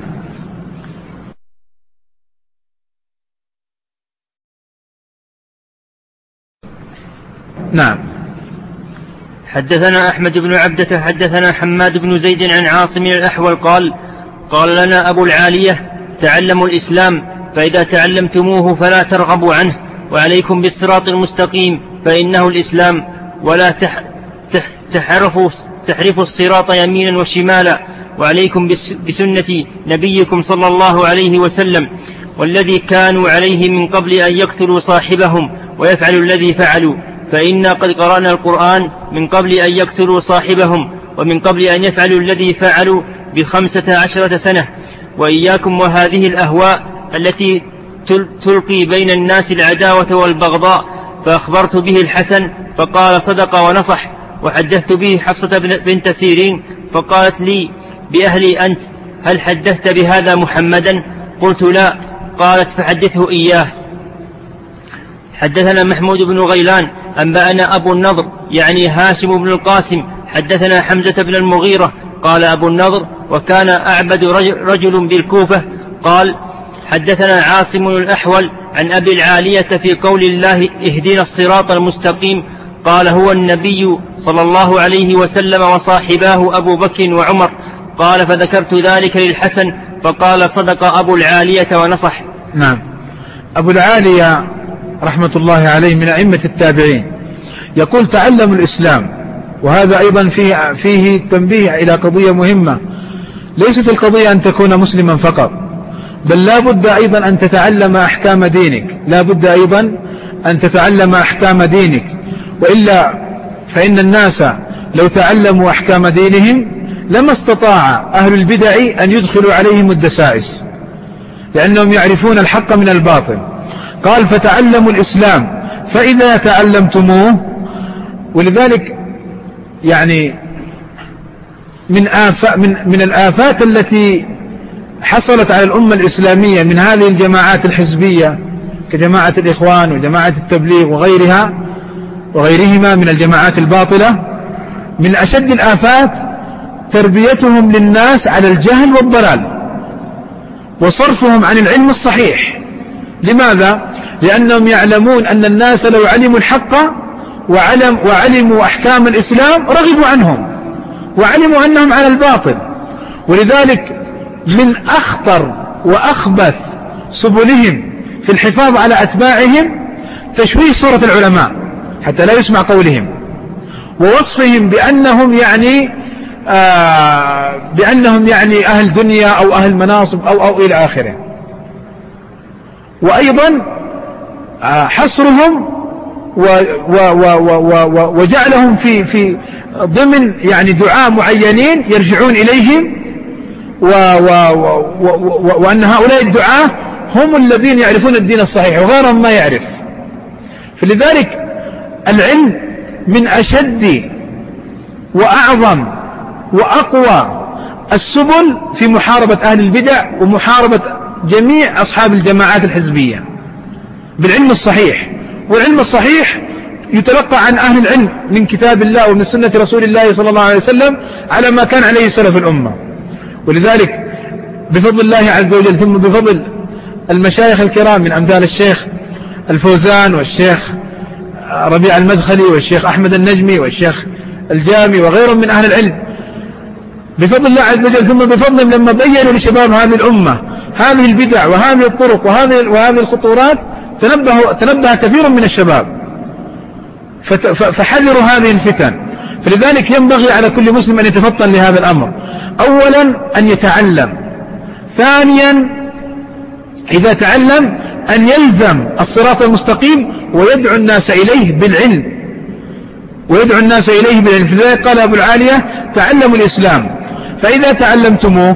نعم.
حدثنا أحمد بن عبدة حدثنا حماد بن زيد عن عاصم الأحول قال لنا أبو العالية: تعلموا الإسلام، فإذا تعلمتموه فلا ترغبوا عنه، وعليكم بالصراط المستقيم فإنه الإسلام، ولا تحرفوا الصراط يمينا وشمالا، وعليكم بسنة نبيكم صلى الله عليه وسلم، والذي كانوا عليه من قبل أن يقتلوا صاحبهم ويفعلوا الذي فعلوا، فإنا قد قرأنا القرآن من قبل أن يقتلوا صاحبهم ومن قبل أن يفعلوا الذي فعلوا ب15 سنة. وإياكم وهذه الأهواء التي تلقي بين الناس العداوة والبغضاء، فأخبرت به الحسن فقال صدق ونصح. وحدثت به حفصة بنت سيرين فقالت لي بأهلي أنت، هل حدثت بهذا محمدا؟ قلت لا. قالت فحدثه إياه. حدثنا محمود بن غيلان أنبأنا أبو النضر يعني هاشم بن القاسم حدثنا حمزة بن المغيرة قال أبو النضر وكان أعبد رجل بالكوفة قال حدثنا عاصم الأحول عن أبي العالية في قول الله اهدنا الصراط المستقيم قال هو النبي صلى الله عليه وسلم وصاحباه أبو بكر وعمر. قال فذكرت ذلك للحسن فقال صدق أبو العالية ونصح.
نعم. أبو العالية رحمة الله عليه من أئمة التابعين يقول تعلموا الإسلام، وهذا أيضا فيه تنبيه إلى قضية مهمة. ليست القضية أن تكون مسلما فقط، بل لا بد أيضا أن تتعلم أحكام دينك، لا بد أيضا أن تتعلم أحكام دينك، وإلا فإن الناس لو تعلموا أحكام دينهم لما استطاع أهل البدع أن يدخلوا عليهم الدسائس، لأنهم يعرفون الحق من الباطل. قال فتعلموا الإسلام فإذا تعلمتموه. ولذلك يعني من الآفات التي حصلت على الأمة الإسلامية من هذه الجماعات الحزبية كجماعة الإخوان وجماعة التبليغ وغيرهما من الجماعات الباطلة، من أشد الآفات تربيتهم للناس على الجهل والضلال وصرفهم عن العلم الصحيح. لماذا؟ لأنهم يعلمون أن الناس لو علموا الحق وعلموا أحكام الإسلام رغبوا عنهم وعلموا أنهم على الباطل. ولذلك من أخطر وأخبث سبلهم في الحفاظ على أتباعهم تشويه صورة العلماء حتى لا يسمع قولهم، ووصفهم بأنهم يعني أهل دنيا أو أهل مناصب أو إلى آخره. وأيضا حصرهم وجعلهم في ضمن يعني دعاة معينين يرجعون إليهم، وأن هؤلاء الدعاة هم الذين يعرفون الدين الصحيح وغيرهم ما يعرف. فلذلك العلم من أشد وأعظم وأقوى السبل في محاربة أهل البدع ومحاربة جميع أصحاب الجماعات الحزبية بالعلم الصحيح. والعلم الصحيح يتلقى عن أهل العلم من كتاب الله ومن سنة رسول الله صلى الله عليه وسلم على ما كان عليه سلف الأمة. ولذلك بفضل الله عز وجل ثم بفضل المشايخ الكرام من أمثال الشيخ الفوزان والشيخ ربيع المدخلي والشيخ أحمد النجمي والشيخ الجامي وغيرهم من أهل العلم، بفضل الله عز وجل ثم بفضلهم لما بيّنوا لشباب هذه الأمة هذه البدع وهذه الطرق وهذه الخطورات تنبه كثير من الشباب فحذروا هذه الفتن. فلذلك ينبغي على كل مسلم أن يتفطن لهذا الأمر. أولا أن يتعلم، ثانيا إذا تعلم أن يلزم الصراط المستقيم ويدعو الناس إليه بالعلم لذلك قال أبو العالية تعلموا الإسلام فإذا تعلمتموه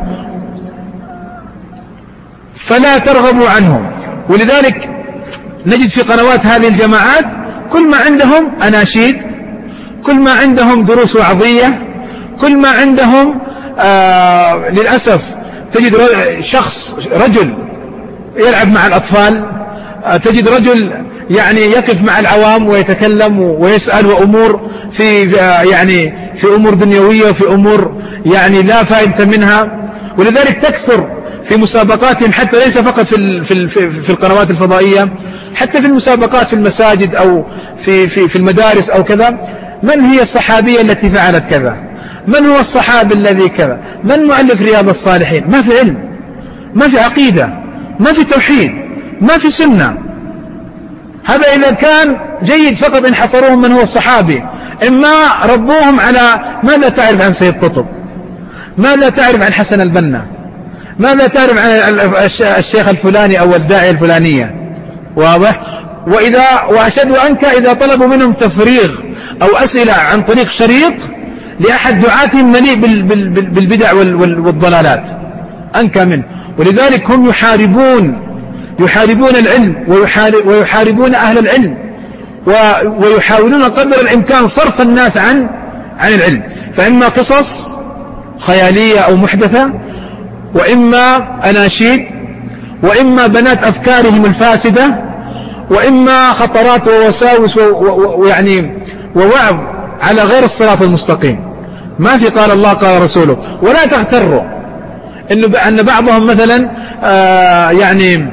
فلا ترغبوا عنه. ولذلك نجد في قنوات هذه الجماعات كل ما عندهم أناشيد، كل ما عندهم دروس وعظية، كل ما عندهم للأسف تجد رجل يلعب مع الأطفال، تجد رجل يعني يقف مع العوام ويتكلم ويسأل وأمور في أمور دنيوية وفي أمور يعني لا فائدة منها. ولذلك تكثر في مسابقاتهم حتى ليس فقط في القنوات الفضائية، حتى في المسابقات في المساجد أو في المدارس أو كذا، من هي الصحابية التي فعلت كذا، من هو الصحابي الذي كذا، من مؤلف رياض الصالحين. ما في علم، ما في عقيدة، ما في توحيد، ما في سنة. هذا إذا كان جيد فقط إن حصروهم من هو الصحابي، إما ربوهم على ماذا تعرف عن سيد قطب، ماذا تعرف عن حسن البنا، ماذا تعرف عن الشيخ الفلاني أو الداعية الفلانية. واضح؟ وأشد وأنك إذا طلبوا منهم تفريغ أو أسئلة عن طريق شريط لأحد دعاتهم مليء بالبدع والضلالات أنكى منه. ولذلك هم يحاربون العلم ويحاربون أهل العلم ويحاولون قدر الإمكان صرف الناس عن العلم، فإما قصص خيالية أو محدثة، وإما أناشيد، وإما بنات أفكارهم الفاسدة، وإما خطرات ووساوس ويعني ووعظ على غير الصراط المستقيم. ما في قال الله قال رسوله. ولا تغتروا أن بعضهم مثلا يعني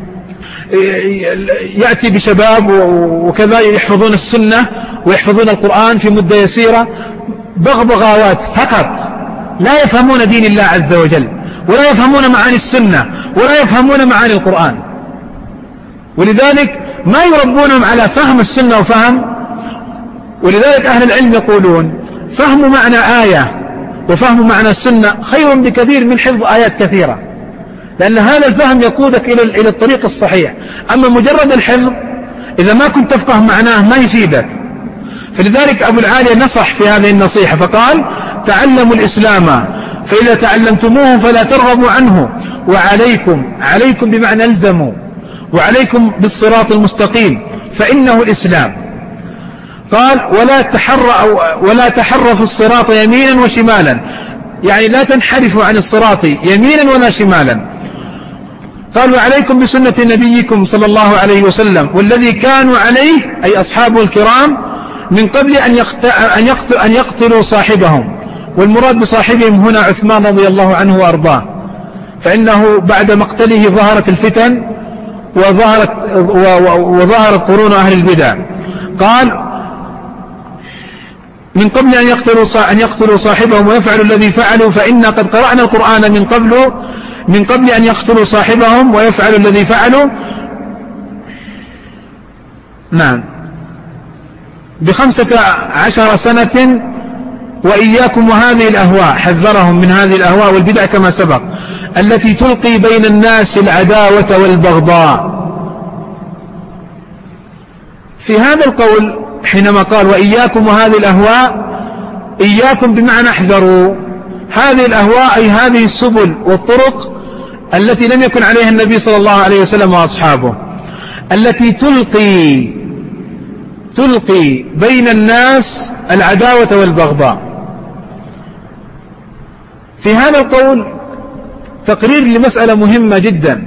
يأتي بشباب وكذا يحفظون السنة ويحفظون القرآن في مدة يسيرة، بغبغاوات فقط، لا يفهمون دين الله عز وجل، ولا يفهمون معاني السنة، ولا يفهمون معاني القرآن. ولذلك ما يربونهم على فهم السنة ولذلك أهل العلم يقولون فهم معنى آية وفهم معنى السنة خير بكثير من حفظ آيات كثيرة، لأن هذا الفهم يقودك إلى الطريق الصحيح. أما مجرد الحفظ إذا ما كنت تفقه معناه ما يفيدك. فلذلك أبو العالية نصح في هذه النصيحة فقال: تعلموا الإسلام فإذا تعلمتموه فلا ترغبوا عنه، عليكم بمعنى الزموا، وعليكم بالصراط المستقيم فإنه الإسلام. قال: ولا تحرفوا الصراط يمينا وشمالا، يعني لا تنحرفوا عن الصراط يمينا ولا شمالا. قال: وعليكم بسنة نبيكم صلى الله عليه وسلم والذي كانوا عليه أي أصحابه الكرام من قبل أن يقتلوا صاحبهم. والمراد بصاحبهم هنا عثمان رضي الله عنه وأرضاه، فإنه بعد مقتله ظهرت الفتن وظهرت قرون أهل البدع. قال: من قبل أن يقتلوا صاحبهم ويفعلوا الذي فعلوا فإنا قد قرأنا القرآن من قبل أن يقتلوا صاحبهم ويفعلوا الذي فعلوا. نعم، 15 سنة. وإياكم وهذه الأهواء، حذرهم من هذه الأهواء والبدع كما سبق التي تلقي بين الناس العداوة والبغضاء. في هذا القول حينما قال وإياكم وهذه الأهواء، إياكم بمعنى احذروا هذه الأهواء، أي هذه السبل والطرق التي لم يكن عليها النبي صلى الله عليه وسلم وأصحابه، التي تلقي بين الناس العداوة والبغضاء. في هذا القول تقرير لمسألة مهمة جدا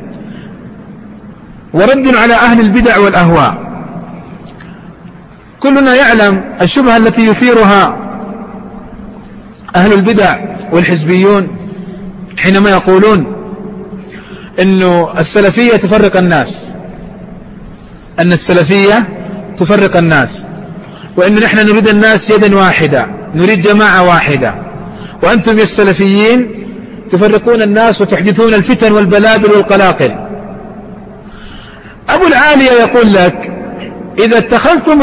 ورد على أهل البدع والأهواء. كلنا يعلم الشبهة التي يثيرها أهل البدع والحزبيون حينما يقولون إنه السلفية تفرق الناس، أن السلفية تفرق الناس، وإن نحن نريد الناس يدا واحدة، نريد جماعة واحدة، وأنتم يا السلفيين تفرقون الناس وتحدثون الفتن والبلابل والقلاقل. أبو العالية يقول لك إذا اتخذتم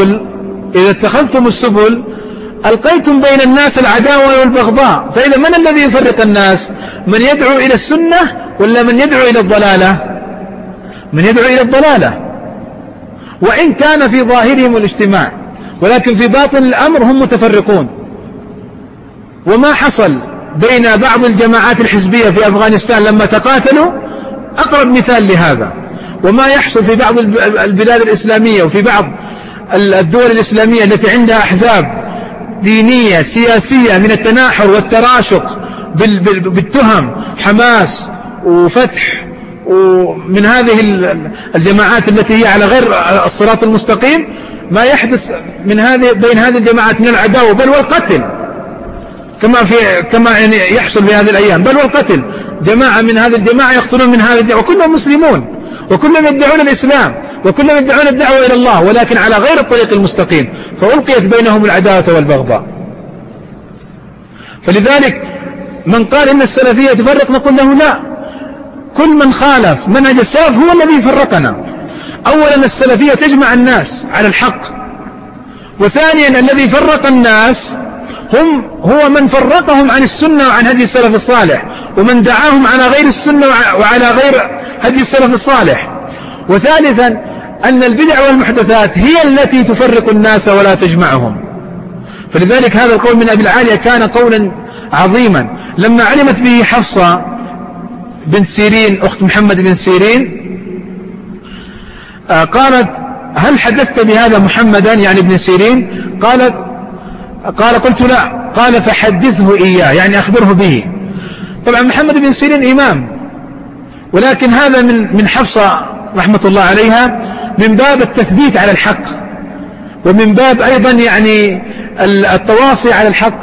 السبل ألقيتم بين الناس العداوة والبغضاء. فإذا من الذي يفرق الناس؟ من يدعو إلى السنة ولا من يدعو إلى الضلالة؟ من يدعو إلى الضلالة، وإن كان في ظاهرهم الاجتماع، ولكن في باطن الأمر هم متفرقون. وما حصل بين بعض الجماعات الحزبية في أفغانستان لما تقاتلوا أقرب مثال لهذا، وما يحصل في بعض البلاد الإسلامية وفي بعض الدول الإسلامية التي عندها أحزاب دينية سياسية من التناحر والتراشق بالتهم، حماس وفتح ومن هذه الجماعات التي هي على غير الصراط المستقيم، ما يحدث بين هذه الجماعات من العداوة بل والقتل، كما يعني يحصل في هذه الأيام، بل والقتل. جماعة من هذه الجماعة يقتلون من هذه الجماعة، وكلهم مسلمون وكلهم يدعون الإسلام وكلهم يدعون الدعوة إلى الله، ولكن على غير الطريق المستقيم، فألقيت بينهم العداوة والبغضاء. فلذلك من قال إن السلفية تفرق نقول له لا، كل من خالف منهج السلف هو الذي فرقنا. أولا السلفية تجمع الناس على الحق، وثانيا الذي فرق الناس هو من فرقهم عن السنة وعن هدي السلف الصالح، ومن دعاهم على غير السنة وعلى غير هدي السلف الصالح. وثالثا أن البدع والمحدثات هي التي تفرق الناس ولا تجمعهم. فلذلك هذا القول من أبي العالية كان قولا عظيما. لما علمت به حفصة بنت سيرين أخت محمد بن سيرين قالت هل حدثت بهذا محمدا يعني ابن سيرين؟ قال قلت لا. قال فحدثه إياه يعني أخبره به. طبعا محمد بن سيرين إمام، ولكن هذا من حفصة رحمة الله عليها من باب التثبيت على الحق، ومن باب أيضا يعني التواصي على الحق،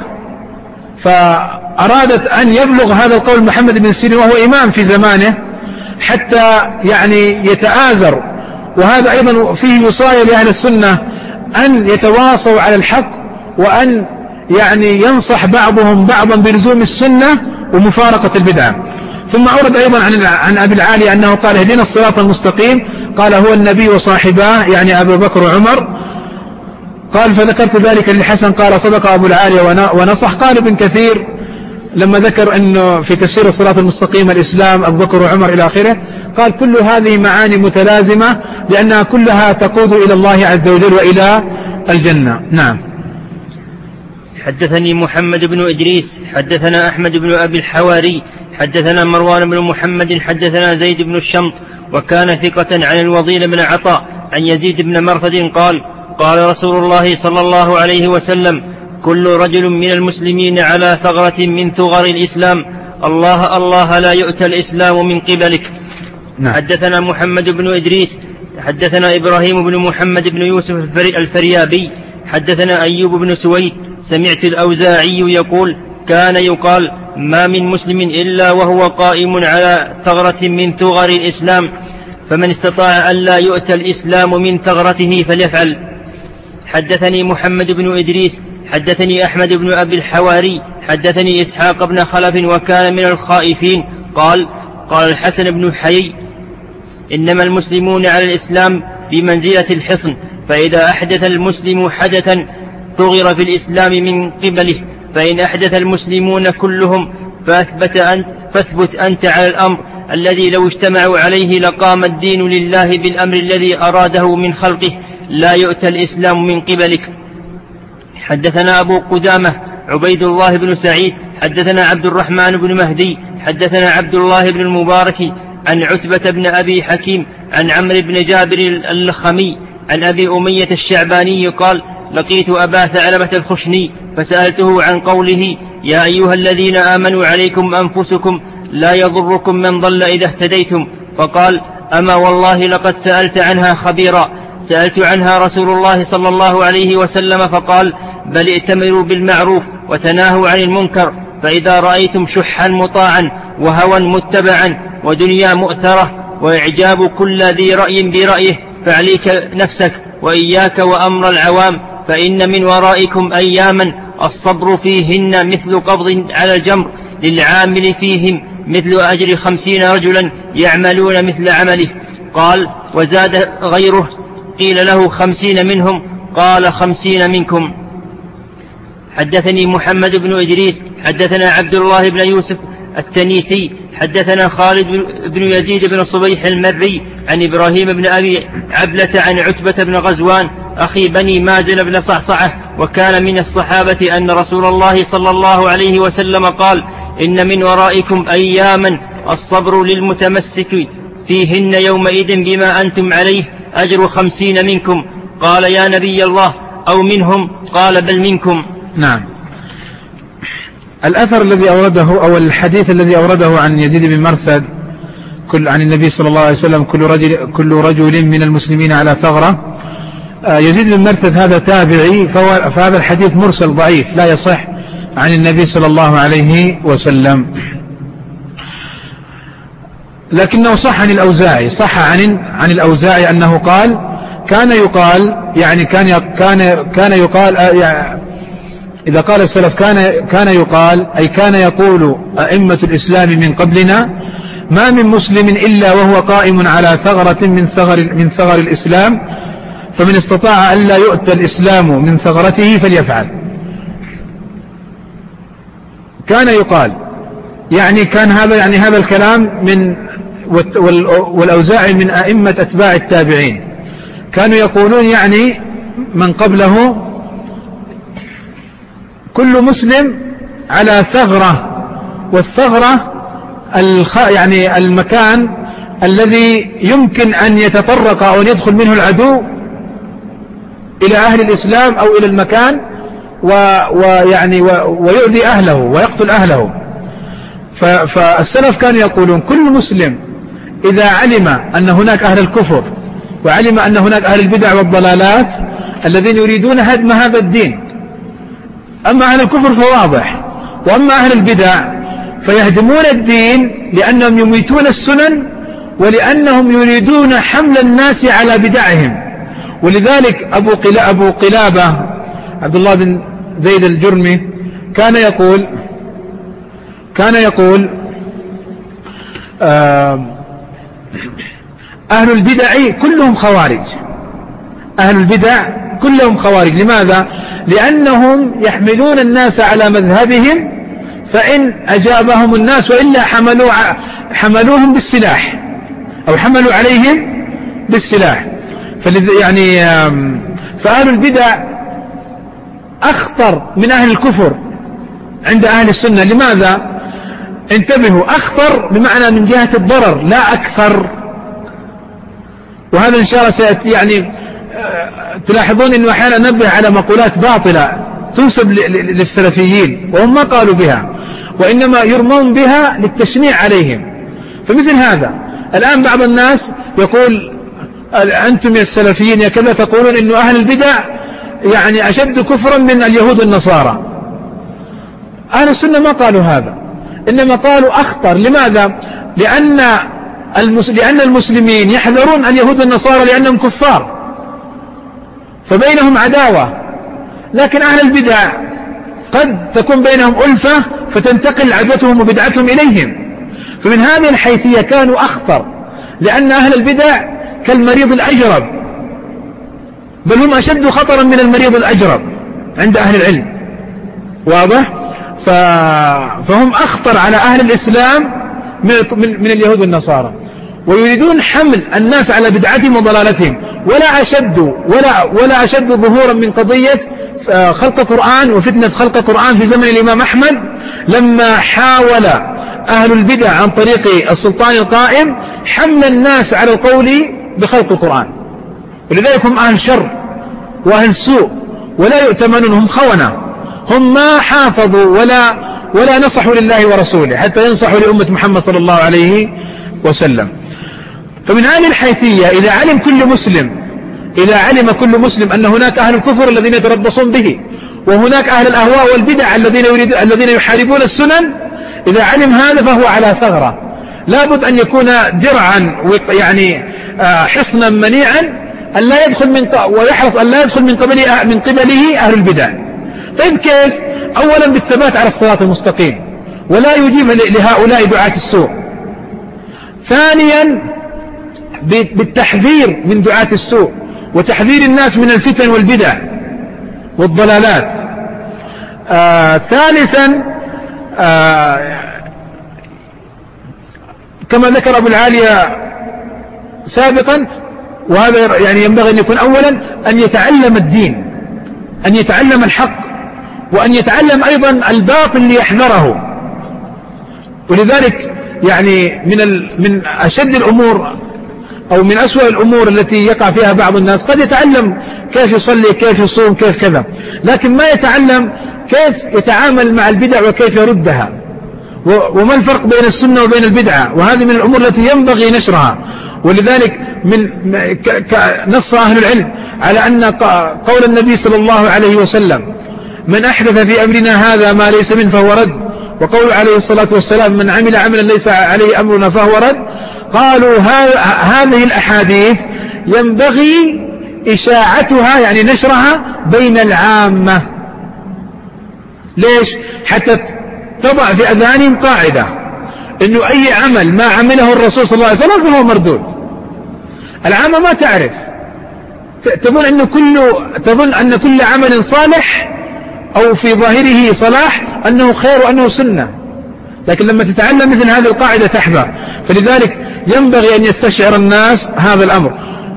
فأرادت أن يبلغ هذا القول محمد بن سيرين وهو إمام في زمانه حتى يعني يتآزر. وهذا أيضا فيه وصاية لأهل السنة أن يتواصوا على الحق، وأن يعني ينصح بعضهم بعضا بلزوم السنة ومفارقة البدعة. ثم أورد أيضا عن أبي العالي أنه قال اهدنا الصراط المستقيم، قال هو النبي وصاحباه يعني أبو بكر وعمر. قال فذكرت ذلك للحسن قال صدق أبو العالي ونصح. قال ابن كثير لما ذكر أنه في تفسير الصراط المستقيم الإسلام أبو بكر وعمر إلى آخره، قال كل هذه معاني متلازمة لأنها كلها تقود إلى الله عز وجل وإلى الجنة. نعم.
حدثني محمد بن إدريس حدثنا أحمد بن أبي الحواري حدثنا مروان بن محمد حدثنا زيد بن الشمط وكان ثقة عن الوضيل بن عطاء عن يزيد بن مرثد قال قال رسول الله صلى الله عليه وسلم كل رجل من المسلمين على ثغرة من ثغر الإسلام الله الله لا يؤتى الإسلام من قبلك.
نعم.
حدثنا محمد بن إدريس حدثنا إبراهيم بن محمد بن يوسف الفريابي حدثنا أيوب بن سويد سمعت الأوزاعي يقول كان يقال ما من مسلم إلا وهو قائم على ثغرة من ثغر الإسلام فمن استطاع أن لا يؤتى الإسلام من ثغرته فليفعل. حدثني محمد بن إدريس حدثني أحمد بن أبي الحواري حدثني إسحاق بن خلف وكان من الخائفين قال الحسن بن حيي إنما المسلمون على الإسلام بمنزلة الحصن، فإذا أحدث المسلم حدثا ثغر في الإسلام من قبله، فإن أحدث المسلمون كلهم فاثبت أنت على الأمر الذي لو اجتمعوا عليه لقام الدين لله بالأمر الذي أراده من خلقه لا يؤتى الإسلام من قبلك. حدثنا أبو قدامة عبيد الله بن سعيد حدثنا عبد الرحمن بن مهدي حدثنا عبد الله بن المبارك عن عتبة بن أبي حكيم عن عمرو بن جابر اللخمي عن أبي أمية الشعباني قال لقيت أبا ثعلبة الخشني فسألته عن قوله يا أيها الذين آمنوا عليكم أنفسكم لا يضركم من ضل إذا اهتديتم، فقال أما والله لقد سألت عنها خبيرا، سألت عنها رسول الله صلى الله عليه وسلم فقال بل ائتمروا بالمعروف وتناهوا عن المنكر، فإذا رأيتم شحا مطاعا وهوى متبعا ودنيا مؤثرة وإعجاب كل ذي رأي برأيه فعليك نفسك وإياك وأمر العوام، فإن من ورائكم أياما الصبر فيهن مثل قبض على الجمر للعامل فيهم مثل أجر 50 رجلا يعملون مثل عمله. قال وزاد غيره قيل له 50 منهم قال 50 منكم. حدثني محمد بن إدريس حدثنا عبد الله بن يوسف التنيسي حدثنا خالد بن يزيد بن صبيح المري عن إبراهيم بن أبي عبلة عن عتبة بن غزوان أخي بني مازن بن صعصعة وكان من الصحابة أن رسول الله صلى الله عليه وسلم قال إن من ورائكم أياما الصبر للمتمسك فيهن يومئذ بما أنتم عليه أجر 50 منكم. قال يا نبي الله أو منهم؟ قال بل منكم.
نعم. الأثر الذي أورده أو الحديث الذي أورده عن يزيد بن مرثد عن النبي صلى الله عليه وسلم كل رجل من المسلمين على ثغرة، يزيد بن مرثد هذا تابعي، فهذا الحديث مرسل ضعيف لا يصح عن النبي صلى الله عليه وسلم، لكنه صح عن الأوزاعي، صح عن الأوزاعي أنه قال كان يقال يعني كان يقال إذا قال السلف كان يقال أي كان يقول أئمة الإسلام من قبلنا ما من مسلم إلا وهو قائم على ثغرة من ثغر الإسلام فمن استطاع أن لا يؤتى الإسلام من ثغرته فليفعل. كان يقال يعني كان هذا الكلام من والأوزاعي من أئمة أتباع التابعين كانوا يقولون يعني من قبله كل مسلم على ثغرة، والثغرة يعني المكان الذي يمكن أن يتطرق أو أن يدخل منه العدو إلى أهل الإسلام أو إلى المكان ويعني ويؤذي أهله ويقتل أهله. فالسلف كانوا يقولون كل مسلم إذا علم أن هناك أهل الكفر وعلم أن هناك أهل البدع والضلالات الذين يريدون هدم هذا الدين، أما أهل الكفر فواضح، وأما أهل البدع فيهدمون الدين لأنهم يميتون السنن ولأنهم يريدون حمل الناس على بدعهم. ولذلك أبو قلابة عبد الله بن زيد الجرمي كان يقول أهل البدع كلهم خوارج، أهل البدع كلهم خوارج. لماذا؟ لأنهم يحملون الناس على مذهبهم، فإن أجابهم الناس وإلا حملوهم بالسلاح أو حملوا عليهم بالسلاح. يعني فأهل البدع أخطر من أهل الكفر عند أهل السنة. لماذا؟ انتبهوا، أخطر بمعنى من جهة الضرر لا أكثر. وهذا إن شاء الله يعني تلاحظون أنه أحيانا ننبه على مقولات باطلة تنسب للسلفيين وهم ما قالوا بها، وإنما يرمون بها للتشنيع عليهم. فمثل هذا الآن بعض الناس يقول أنتم يا السلفيين يا كذا تقولون أن أهل البدع يعني أشد كفرا من اليهود والنصارى. أهل السنة ما قالوا هذا، إنما قالوا أخطر. لماذا؟ لأن المسلمين يحذرون اليهود والنصارى لأنهم كفار فبينهم عداوة، لكن أهل البدع قد تكون بينهم ألفة فتنتقل عدوتهم وبدعتهم إليهم. فمن هذه الحيثية كانوا أخطر، لأن أهل البدع كالمريض الأجرب، بل هم أشد خطرا من المريض الأجرب عند أهل العلم. واضح؟ فهم أخطر على أهل الإسلام من اليهود والنصارى، ويريدون حمل الناس على بدعتهم وضلالتهم، ولا أشد ظهورا من قضية خلق قرآن وفتنة خلق قرآن في زمن الإمام أحمد، لما حاول أهل البدع عن طريق السلطان القائم حمل الناس على القول بخلق القرآن. ولذلك هم أهل شر وأهل سوء ولا يؤتمنون، هم خونة، هم ما حافظوا ولا نصحوا لله ورسوله حتى ينصحوا لأمة محمد صلى الله عليه وسلم. فمن هذه الحيثية إذا علم كل مسلم أن هناك أهل الكفر الذين يتربصون به، وهناك أهل الأهواء والبدع الذين يحاربون السنن، إذا علم هذا فهو على ثغرة، لابد أن يكون درعا يعني حصنا منيعا ألا يدخل ويحرص أن لا يدخل من قبله أهل البدع. طيب كيف؟ أولا بالثبات على الصراط المستقيم ولا يجيب لهؤلاء دعاة السوء. ثانيا بالتحذير من دعاة السوء وتحذير الناس من الفتن والبدع والضلالات. ثالثا كما ذكر أبو العالية سابقا، وهذا يعني ينبغي أن يكون أولا أن يتعلم الدين، أن يتعلم الحق، وأن يتعلم أيضا الباطل ليحذره. ولذلك يعني من أشد الأمور أو من أسوأ الأمور التي يقع فيها بعض الناس، قد يتعلم كيف يصلي، كيف يصوم، كيف كذا، لكن ما يتعلم كيف يتعامل مع البدع وكيف يردها، وما الفرق بين السنة وبين البدعة. وهذه من الأمور التي ينبغي نشرها. ولذلك نص أهل العلم على أن قول النبي صلى الله عليه وسلم من أحدث في أمرنا هذا ما ليس منه فهو رد، وقول عليه الصلاة والسلام من عمل عملا ليس عليه أمرنا فهو رد، قالوا هذه الأحاديث ينبغي إشاعتها يعني نشرها بين العامة. ليش؟ حتى تضع في أذهانهم قاعدة إنه أي عمل ما عمله الرسول صلى الله عليه وسلم فهو مردود. العامة ما تعرف، تظن أن كل عمل صالح أو في ظاهره صلاح أنه خير وأنه سنة، لكن لما تتعلم مثل هذه القاعدة تحذر. فلذلك ينبغي أن يستشعر الناس هذا الأمر.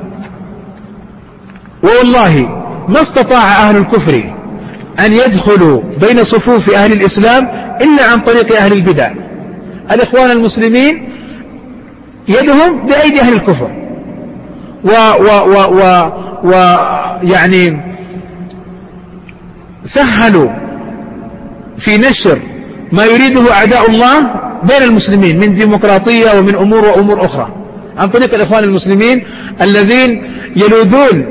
والله ما استطاع أهل الكفر أن يدخلوا بين صفوف أهل الإسلام إلا عن طريق أهل البدع. الإخوان المسلمين يدهم بأيدي أهل الكفر، ويعني سهلوا في نشر ما يريده أعداء الله بين المسلمين من ديمقراطية ومن أمور أخرى عن طريق الإخوان المسلمين الذين يلوذون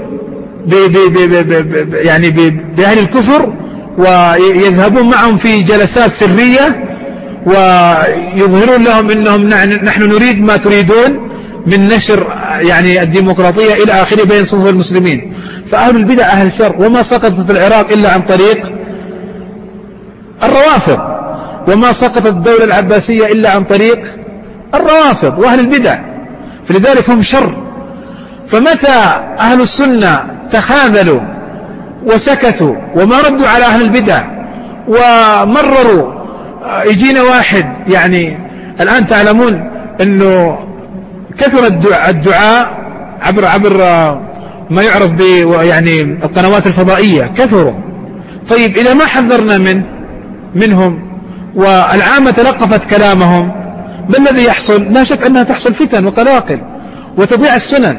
يعني بأهل الكفر ويذهبون معهم في جلسات سرية ويظهرون لهم إنهم نحن نريد ما تريدون من نشر يعني الديمقراطية إلى آخره بين صفوف المسلمين. فأهل البدع أهل شر، وما سقطت في العراق إلا عن طريق الروافض، وما سقطت الدولة العباسية إلا عن طريق الروافض وأهل البدع، فلذلك هم شر. فمتى أهل السنة تخاذلوا وسكتوا وما ردوا على أهل البدع ومرروا، يجينا واحد يعني الآن تعلمون أنه كثر الدعاء عبر ما يعرف يعني القنوات الفضائية كثروا. طيب إذا ما حذرنا منهم والعامة تلقفت كلامهم، ما الذي يحصل؟ لا شك أنها تحصل فتن وقلاقل وتضيع السنن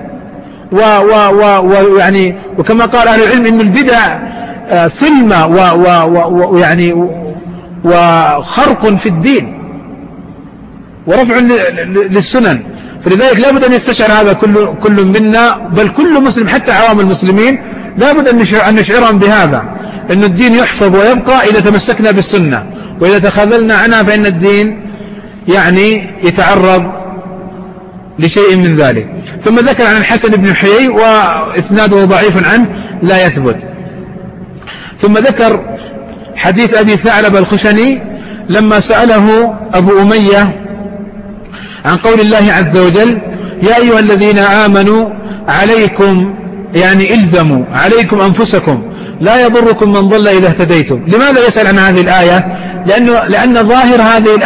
ويعني وكما قال أهل العلم إن البدع ثلمة ويعني وخرق في الدين ورفع للسنن. فلذلك لا بد أن يستشعر هذا كل منا، بل كل مسلم حتى عوام المسلمين لا بد أن نشعرهم بهذا، أن الدين يحفظ ويبقى إذا تمسكنا بالسنة، وإذا تخاذلنا عنها فإن الدين يعني يتعرض لشيء من ذلك. ثم ذكر عن الحسن بن حيي وإسناده ضعيف عنه لا يثبت. ثم ذكر حديث أبي ثعلبة الخشني لما سأله أبو أمية عن قول الله عز وجل: يا أيها الذين آمنوا عليكم، يعني إلزموا عليكم أنفسكم لا يضركم من ضل إذا اهتديتم. لماذا يسأل عن هذه الآية؟ لأن ظاهر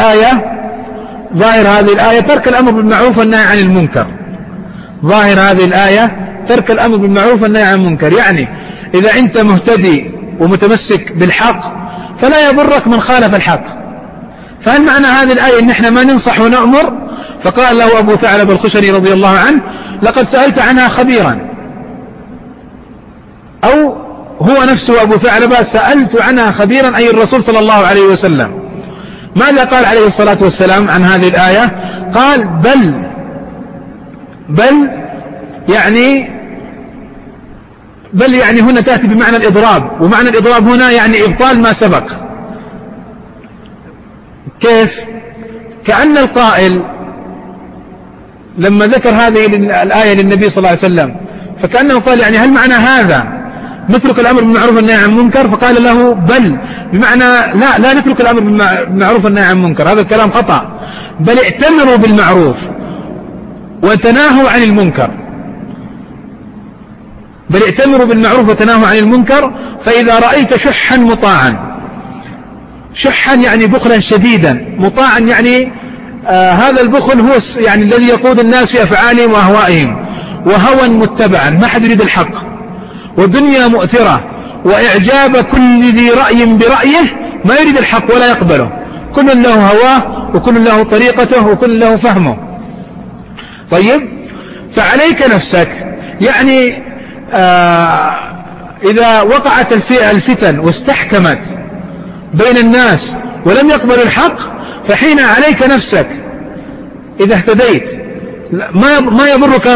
هذه الآية ترك الأمر بالمعروف والنهي عن المنكر. ظاهر هذه الآية ترك الأمر بالمعروف والنهي عن المنكر، يعني إذا أنت مهتدي ومتمسك بالحق فلا يضرك من خالف الحق. فهل معنى هذه الآية إن احنا ما ننصح ونأمر؟ فقال له أبو ثعلبة الخشني رضي الله عنه: لقد سألت عنها خبيرا، أو هو نفسه أبو ثعلبة سألت عنها خبيرا، أي الرسول صلى الله عليه وسلم. ماذا قال عليه الصلاة والسلام عن هذه الآية؟ قال: بل يعني هنا تأتي بمعنى الإضراب، ومعنى الإضراب هنا يعني إبطال ما سبق. كيف؟ كأن القائل لما ذكر هذه الآية للنبي صلى الله عليه وسلم فكأنه قال يعني هل معنى هذا نترك الأمر بالمعروف والنهي عن المنكر؟ فقال له: بل، بمعنى لا نترك الأمر بالمعروف والنهي عن المنكر، هذا الكلام خطأ، بل ائتمروا بالمعروف وتناهوا عن المنكر. بل ائتمروا بالمعروف وتناهوا عن المنكر، فإذا رأيت شحا مطاعا، شحا يعني بخلا شديدا، مطاعا يعني هذا البخل هو يعني الذي يقود الناس في أفعالهم وأهوائهم، وهوى متبعا، ما حد يريد الحق، ودنيا مؤثرة، وإعجاب كل ذي رأي برأيه، ما يريد الحق ولا يقبله، كل له هواه وكل له طريقته وكل له فهمه. طيب، فعليك نفسك، يعني إذا وقعت الفتن واستحكمت بين الناس ولم يقبل الحق، فحين عليك نفسك إذا اهتديت ما يضرك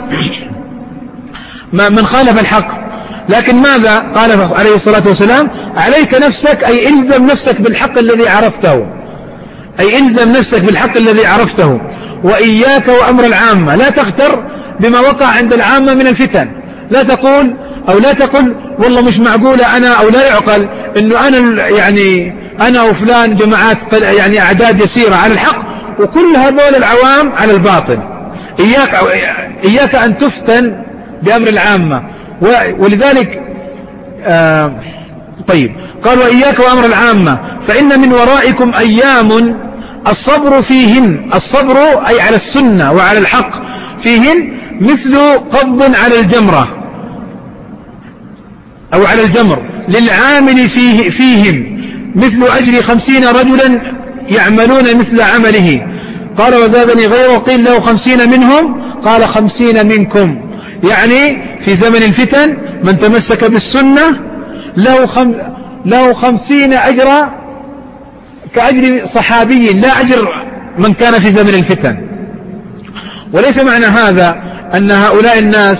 من خالف الحق. لكن ماذا قال عليه الصلاة والسلام؟ عليك نفسك، أي إلزم نفسك بالحق الذي عرفته، أي إلزم نفسك بالحق الذي عرفته، وإياك وأمر العامة، لا تغتر بما وقع عند العامة من الفتن، لا تقول والله مش معقولة أنا، أو لا يعقل إنه أنا وفلان جماعات يعني أعداد يسيرة على الحق وكل هذول العوام على الباطل. إياك أن تفتن بأمر العامة. ولذلك طيب قال: وإياك وأمر العامة فإن من ورائكم أيام الصبر فيهن، الصبر أي على السنة وعلى الحق، فيهن مثل قبض على الجمرة أو على الجمر، للعامل فيهم مثل أجر 50 رجلا يعملون مثل عمله. قال: وزادني غيره، قيل له 50 منهم، قال 50 منكم، يعني في زمن الفتن من تمسك بالسنة له 50 أجر كأجر صحابي، لا أجر من كان في زمن الفتن. وليس معنى هذا أن هؤلاء الناس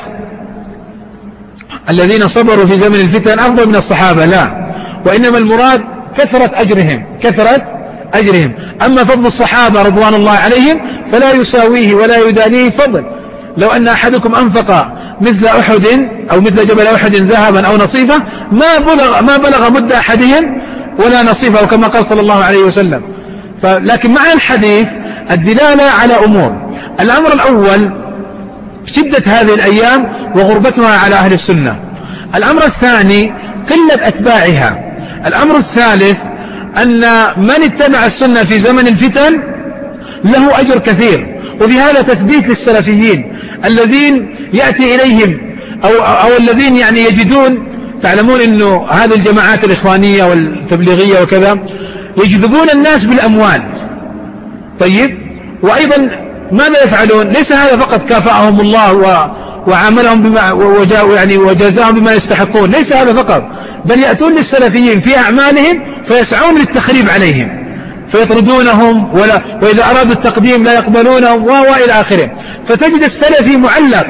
الذين صبروا في زمن الفتن أفضل من الصحابة، لا، وإنما المراد كثرة أجرهم. أما فضل الصحابة رضوان الله عليهم فلا يساويه ولا يدانيه فضل. لو أن أحدكم أنفق مثل أحد أو مثل جبل أحد ذهبا أو نصيفة ما بلغ مد أحدهم ولا نصيفه، أو كما قال صلى الله عليه وسلم. لكن مع الحديث الدلالة على أمور. الأمر الأول شدة هذه الأيام وغربتها على أهل السنة. الأمر الثاني قلة أتباعها. الأمر الثالث أن من اتبع السنة في زمن الفتن له أجر كثير. وفي هذا تثبيت للسلفيين الذين يأتي إليهم أو الذين يعني يجدون، تعلمون أنه هذه الجماعات الإخوانية والتبليغية وكذا يجذبون الناس بالأموال. طيب، وأيضا ماذا يفعلون؟ ليس هذا فقط كافأهم الله وعاملهم بما وجازاهم بما يستحقون، ليس هذا فقط، بل يأتون للسلفيين في أعمالهم فيسعون للتخريب عليهم، فيطردونهم وإذا أرادوا التقديم لا يقبلونهم وإلى آخره. فتجد السلفي معلق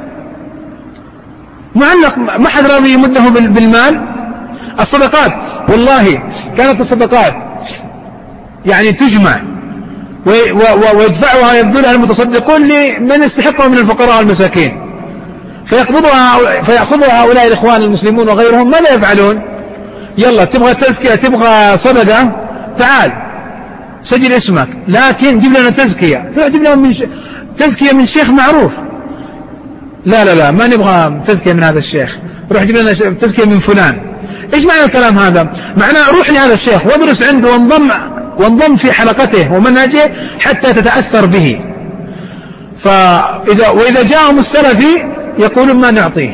ما حد راضي يمده بالمال. الصدقات، والله كانت الصدقات يعني تجمع ويدفعها يبذلها المتصدقون لمن يستحقها من الفقراء والمساكين، فيأخذها هؤلاء الإخوان المسلمون وغيرهم. ماذا يفعلون؟ يلا تبغى تزكية، تبغى صدقة، تعال سجل اسمك، لكن جيب لنا تزكية، جيب لنا تزكية من شيخ معروف. لا ما نبغى تزكية من هذا الشيخ، روح جيب لنا تزكية من فلان. ايش معنى الكلام هذا؟ معناه روح لهذا الشيخ وادرس عنده وانضم في حلقته ومنهجه حتى تتأثر به. وإذا جاءهم السلفي يقولون ما نعطيه،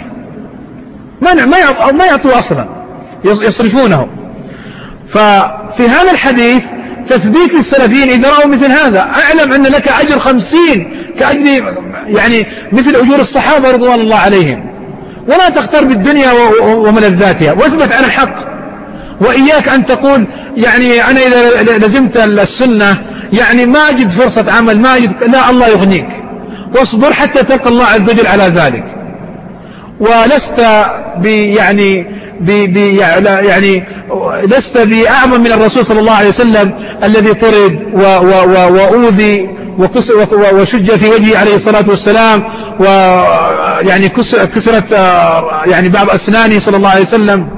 ما يعطوه أصلا، يصرفونه. ففي هذا الحديث تثبيت للسلفيين إذا رأوا مثل هذا. أعلم أن لك أجر 50 كأجر يعني مثل أجور الصحابة رضوان الله عليهم، ولا تغتر بالدنيا وملذاتها، واثبت على الحق. وإياك أن تقول يعني أنا إذا لزمت السنة يعني ما أجد فرصة عمل، ما أجد، لا، الله يغنيك، واصبر حتى تلقى الله عز وجل على ذلك. ولست لست بأعظم من الرسول صلى الله عليه وسلم الذي طرد وأوذي وشج في وجهه عليه الصلاة والسلام، ويعني كسرت يعني بعض أسنانه صلى الله عليه وسلم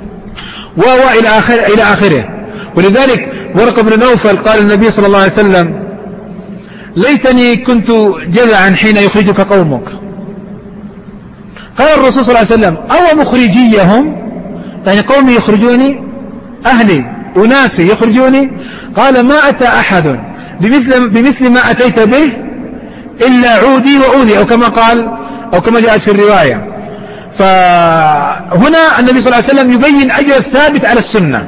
إلى آخره. ولذلك ورقة بن نوفل قال النبي صلى الله عليه وسلم: ليتني كنت جذعا حين يخرجك قومك. قال الرسول صلى الله عليه وسلم: أو مخرجيهم، يعني قومي يخرجوني، أهلي وناسي يخرجوني. قال: ما أتى أحد بمثل ما أتيت به إلا عودي وأوذي، أو كما قال أو كما جاءت في الرواية. فهنا النبي صلى الله عليه وسلم يبين أجر الثابت على السنة.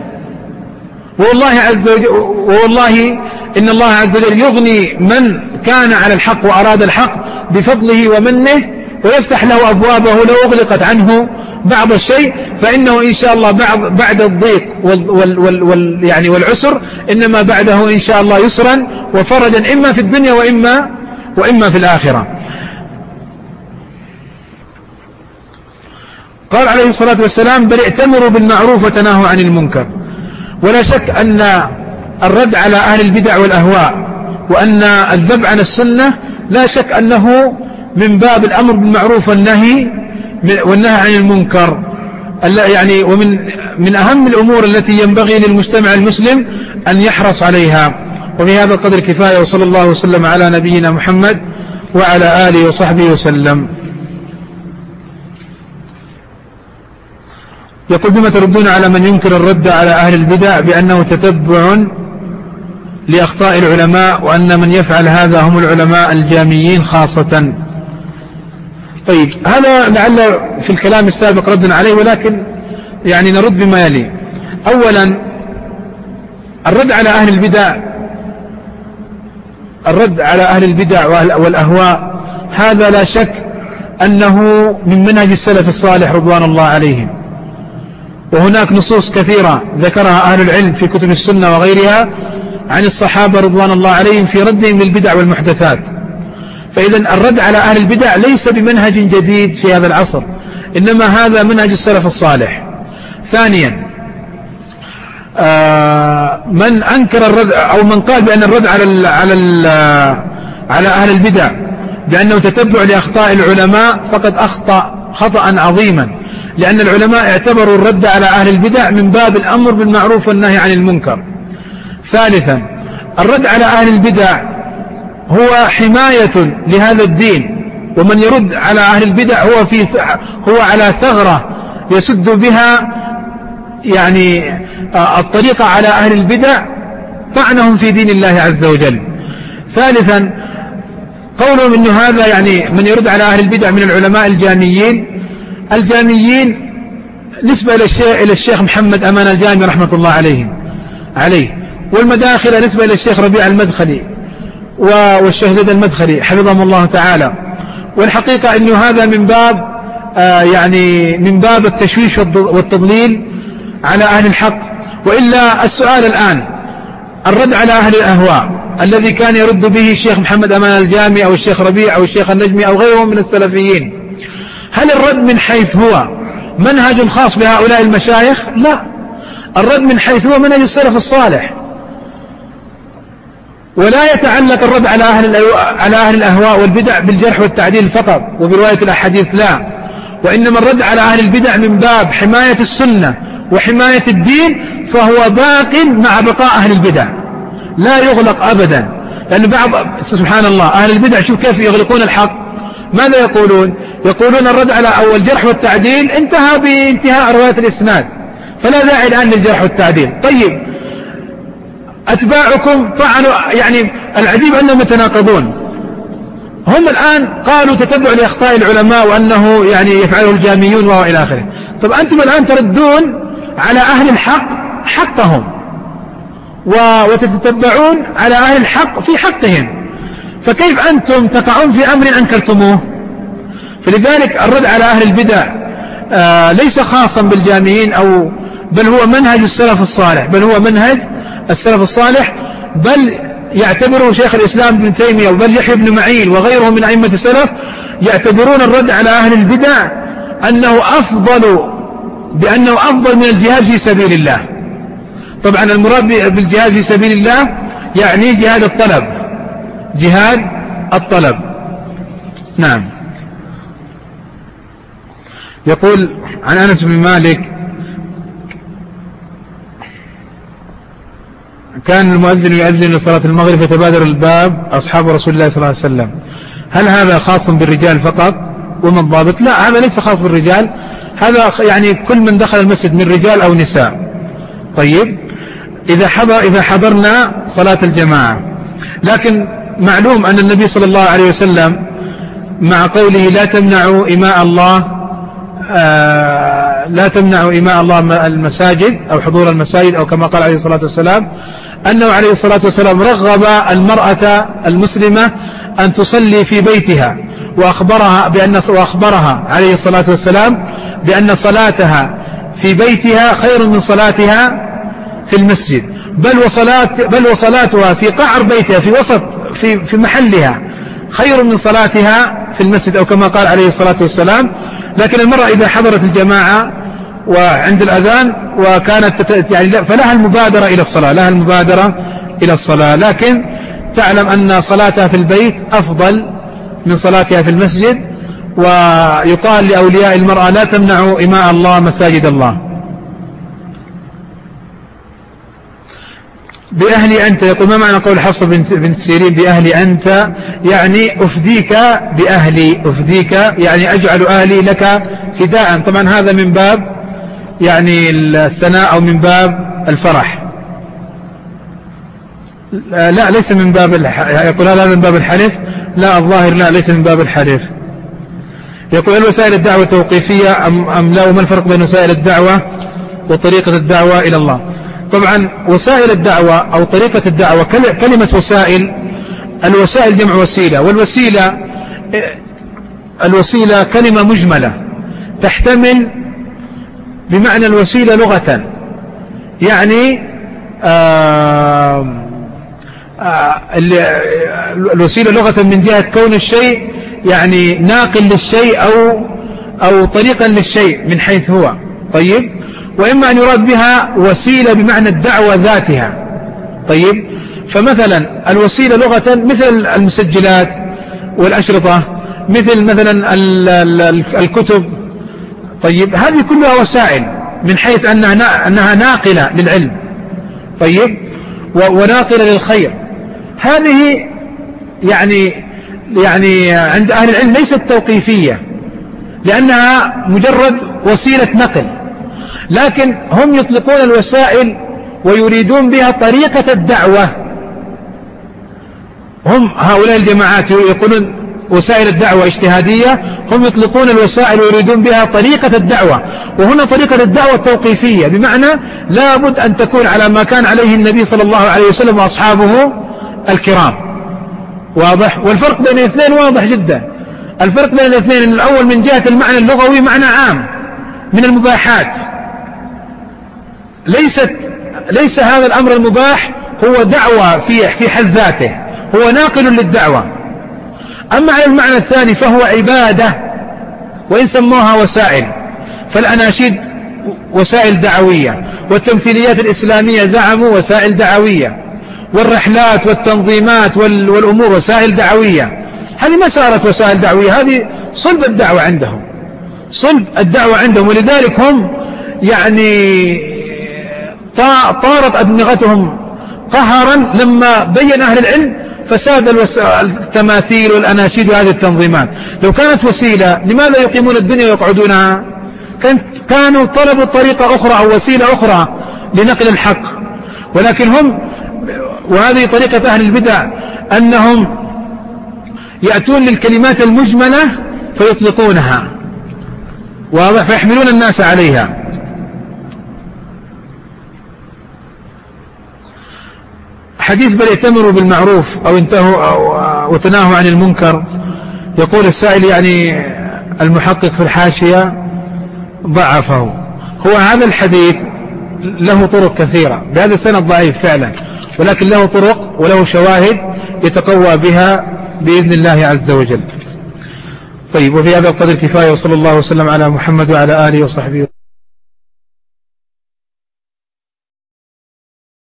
والله إن الله عز وجل يغني من كان على الحق وأراد الحق بفضله ومنه، ويفتح له أبوابه لو أغلقت عنه بعض الشيء، فإنه إن شاء الله بعد الضيق والعسر إنما بعده إن شاء الله يسرا وفرجا، إما في الدنيا وإما في الآخرة. قال عليه الصلاة والسلام: بل ائتمروا بالمعروف وتناهوا عن المنكر. ولا شك أن الرد على أهل البدع والأهواء وأن الذب عن السنة لا شك أنه من باب الأمر بالمعروف والنهي عن المنكر، يعني ومن أهم الأمور التي ينبغي للمجتمع المسلم أن يحرص عليها. وفي هذا القدر كفاية، وصلى الله وسلم على نبينا محمد وعلى آله وصحبه وسلم. يقول: بما تردون على من ينكر الرد على أهل البدع بأنه تتبع لأخطاء العلماء، وأن من يفعل هذا هم العلماء الجاميين خاصة. طيب، هذا لعل في الكلام السابق ردنا عليه، ولكن يعني نرد بما يلي. أولا، الرد على أهل البدع والأهواء هذا لا شك أنه من منهج السلف الصالح رضوان الله عليهم، وهناك نصوص كثيرة ذكرها أهل العلم في كتب السنة وغيرها عن الصحابة رضوان الله عليهم في ردهم للبدع والمحدثات. فإذا الرد على أهل البدع ليس بمنهج جديد في هذا العصر، إنما هذا منهج السلف الصالح. ثانيا، من أنكر الرد أو من قال بأن الرد على أهل البدع بأنه تتبع لأخطاء العلماء فقد أخطأ خطأ عظيما، لأن العلماء اعتبروا الرد على أهل البدع من باب الأمر بالمعروف والنهي عن المنكر. ثالثا، الرد على أهل البدع هو حماية لهذا الدين، ومن يرد على أهل البدع هو على ثغرة يسد بها يعني الطريقة على أهل البدع طعنهم في دين الله عز وجل. ثالثا، قولهم إنه هذا يعني من يرد على أهل البدع من العلماء الجاميين نسبة إلى الشيخ محمد أمان الجامي رحمة الله عليه، والمداخلة نسبة إلى الشيخ ربيع المدخلي والشيخ زيد المدخلي حفظهم الله تعالى. والحقيقة إنه هذا من باب التشويش والتضليل على أهل الحق. وإلا السؤال الآن، الرد على أهل الأهواء الذي كان يرد به الشيخ محمد أمان الجامي أو الشيخ ربيع أو الشيخ النجمي أو غيرهم من السلفيين، هل الرد من حيث هو منهج خاص بهؤلاء المشايخ؟ لا، الرد من حيث هو منهج السلف الصالح، ولا يتعلق الرد على أهل الأهواء والبدع بالجرح والتعديل فقط وبرواية الأحاديث، لا، وإنما الرد على أهل البدع من باب حماية السنة وحماية الدين، فهو باق مع بقاء أهل البدع، لا يغلق أبدا. لأن سبحان الله أهل البدع شوف كيف يغلقون الحق. ماذا يقولون الرد على أول جرح والتعديل انتهى بانتهاء رواية الإسناد، فلا داعي الآن للجرح والتعديل. طيب أتباعكم طعنوا، يعني العجيب أنهم يتناقضون. هم الآن قالوا تتبع لأخطاء العلماء وأنه يعني يفعله الجاميون وإلى آخره. طب أنتم الآن تردون على أهل الحق حقهم وتتبعون على أهل الحق في حقهم، فكيف أنتم تقعون في أمر أنكرتموه؟ فلذلك الرد على أهل البدع ليس خاصا بالجاميين بل هو منهج السلف الصالح، بل يعتبره شيخ الإسلام ابن تيمية وبل يحيى بن معين وغيره من أئمة السلف يعتبرون الرد على أهل البدع بأنه أفضل من الجهاد في سبيل الله. طبعا المراد بالجهاد في سبيل الله يعني جهاد الطلب. نعم. يقول عن أنس بن مالك: كان المؤذن يؤذن لصلاة المغرب فتبادر الباب أصحاب رسول الله صلى الله عليه وسلم. هل هذا خاص بالرجال فقط وما الضابط؟ لا، هذا ليس خاص بالرجال، هذا يعني كل من دخل المسجد من رجال أو نساء. طيب، إذا حضرنا صلاة الجماعة، لكن معلوم أن النبي صلى الله عليه وسلم مع قوله لا تمنعوا إماء الله المساجد أو حضور المساجد، أو كما قال عليه الصلاة والسلام أنه عليه الصلاة والسلام رغب المرأة المسلمة أن تصلي في بيتها، وأخبرها عليه الصلاة والسلام بأن صلاتها في بيتها خير من صلاتها في المسجد، بل وصلاتها في قعر بيتها في محلها خير من صلاتها في المسجد، أو كما قال عليه الصلاة والسلام. لكن المرأة إذا حضرت الجماعة وعند الأذان وكانت يعني فلها المبادرة إلى الصلاة، لكن تعلم أن صلاتها في البيت أفضل من صلاتها في المسجد. ويقال لأولياء المرأة لا تمنعوا إماء الله مساجد الله. بأهل أنت، يقول ما معنى قول حفصة بنت سيرين بأهل أنت؟ يعني أفديك يعني أجعل أهلي لك فداء. طبعا هذا من باب يعني الثناء أو من باب الفرح، لا ليس من باب يقول هذا من باب الحلف، لا الظاهر لا ليس من باب الحلف. يقول هل وسائل الدعوة توقيفية أم لا، وما الفرق بين وسائل الدعوة وطريقة الدعوة إلى الله؟ طبعا وسائل الدعوة أو طريقة الدعوة، كلمة وسائل، الوسائل جمع وسيلة، والوسيلة الوسيلة كلمة مجملة تحتمل بمعنى الوسيلة لغة، يعني الوسيلة لغة من جهة كون الشيء يعني ناقل للشيء أو طريقا للشيء من حيث هو. طيب، وإما أن يراد بها وسيلة بمعنى الدعوة ذاتها. طيب، فمثلا الوسيلة لغة مثل المسجلات والأشرطة، مثلا الكتب. طيب، هذه كلها وسائل من حيث أنها ناقلة للعلم. طيب، وناقلة للخير. هذه يعني عند أهل العلم ليست توقيفية، لأنها مجرد وسيلة نقل، لكن هم يطلقون الوسائل ويريدون بها طريقة الدعوة. هم هؤلاء الجماعات يقولون وسائل الدعوة اجتهادية، هم يطلقون الوسائل ويريدون بها طريقة الدعوة. وهنا طريقة الدعوة التوقيفية، بمعنى لا بد أن تكون على ما كان عليه النبي صلى الله عليه وسلم وأصحابه الكرام. واضح؟ والفرق بين الاثنين واضح جدا. الفرق بين الاثنين الأول من جهة المعنى اللغوي معنى عام من المباحات، ليس هذا الأمر المباح هو دعوة في حد ذاته، هو ناقل للدعوة. أما على المعنى الثاني فهو عبادة، وإن سموها وسائل، فالأناشيد وسائل دعوية، والتمثيليات الإسلامية زعموا وسائل دعوية، والرحلات والتنظيمات والأمور وسائل دعوية. هذه ما صارت وسائل دعوية، هذه صلب الدعوة عندهم، صلب الدعوة عندهم. ولذلك هم طارت أدمغتهم قهرا لما بين أهل العلم فساد التماثيل والأناشيد وهذه التنظيمات. لو كانت وسيلة لماذا يقيمون الدنيا ويقعدونها؟ كانوا طلبوا طريقة أخرى أو وسيلة أخرى لنقل الحق. ولكن هم، وهذه طريقة أهل البدع، أنهم يأتون للكلمات المجملة فيطلقونها، واضح، فيحملون الناس عليها. حديث بل ائتمروا بالمعروف أو انتهوا وتناهوا عن المنكر، يقول السائل المحقق في الحاشية ضعفه. هو هذا الحديث له طرق كثيرة، بهذا السند ضعيف فعلا، ولكن له طرق وله شواهد يتقوى بها بإذن الله عز وجل. طيب، وفي هذا القدر كفاية، وصلى الله وسلم على محمد وعلى آله وصحبه.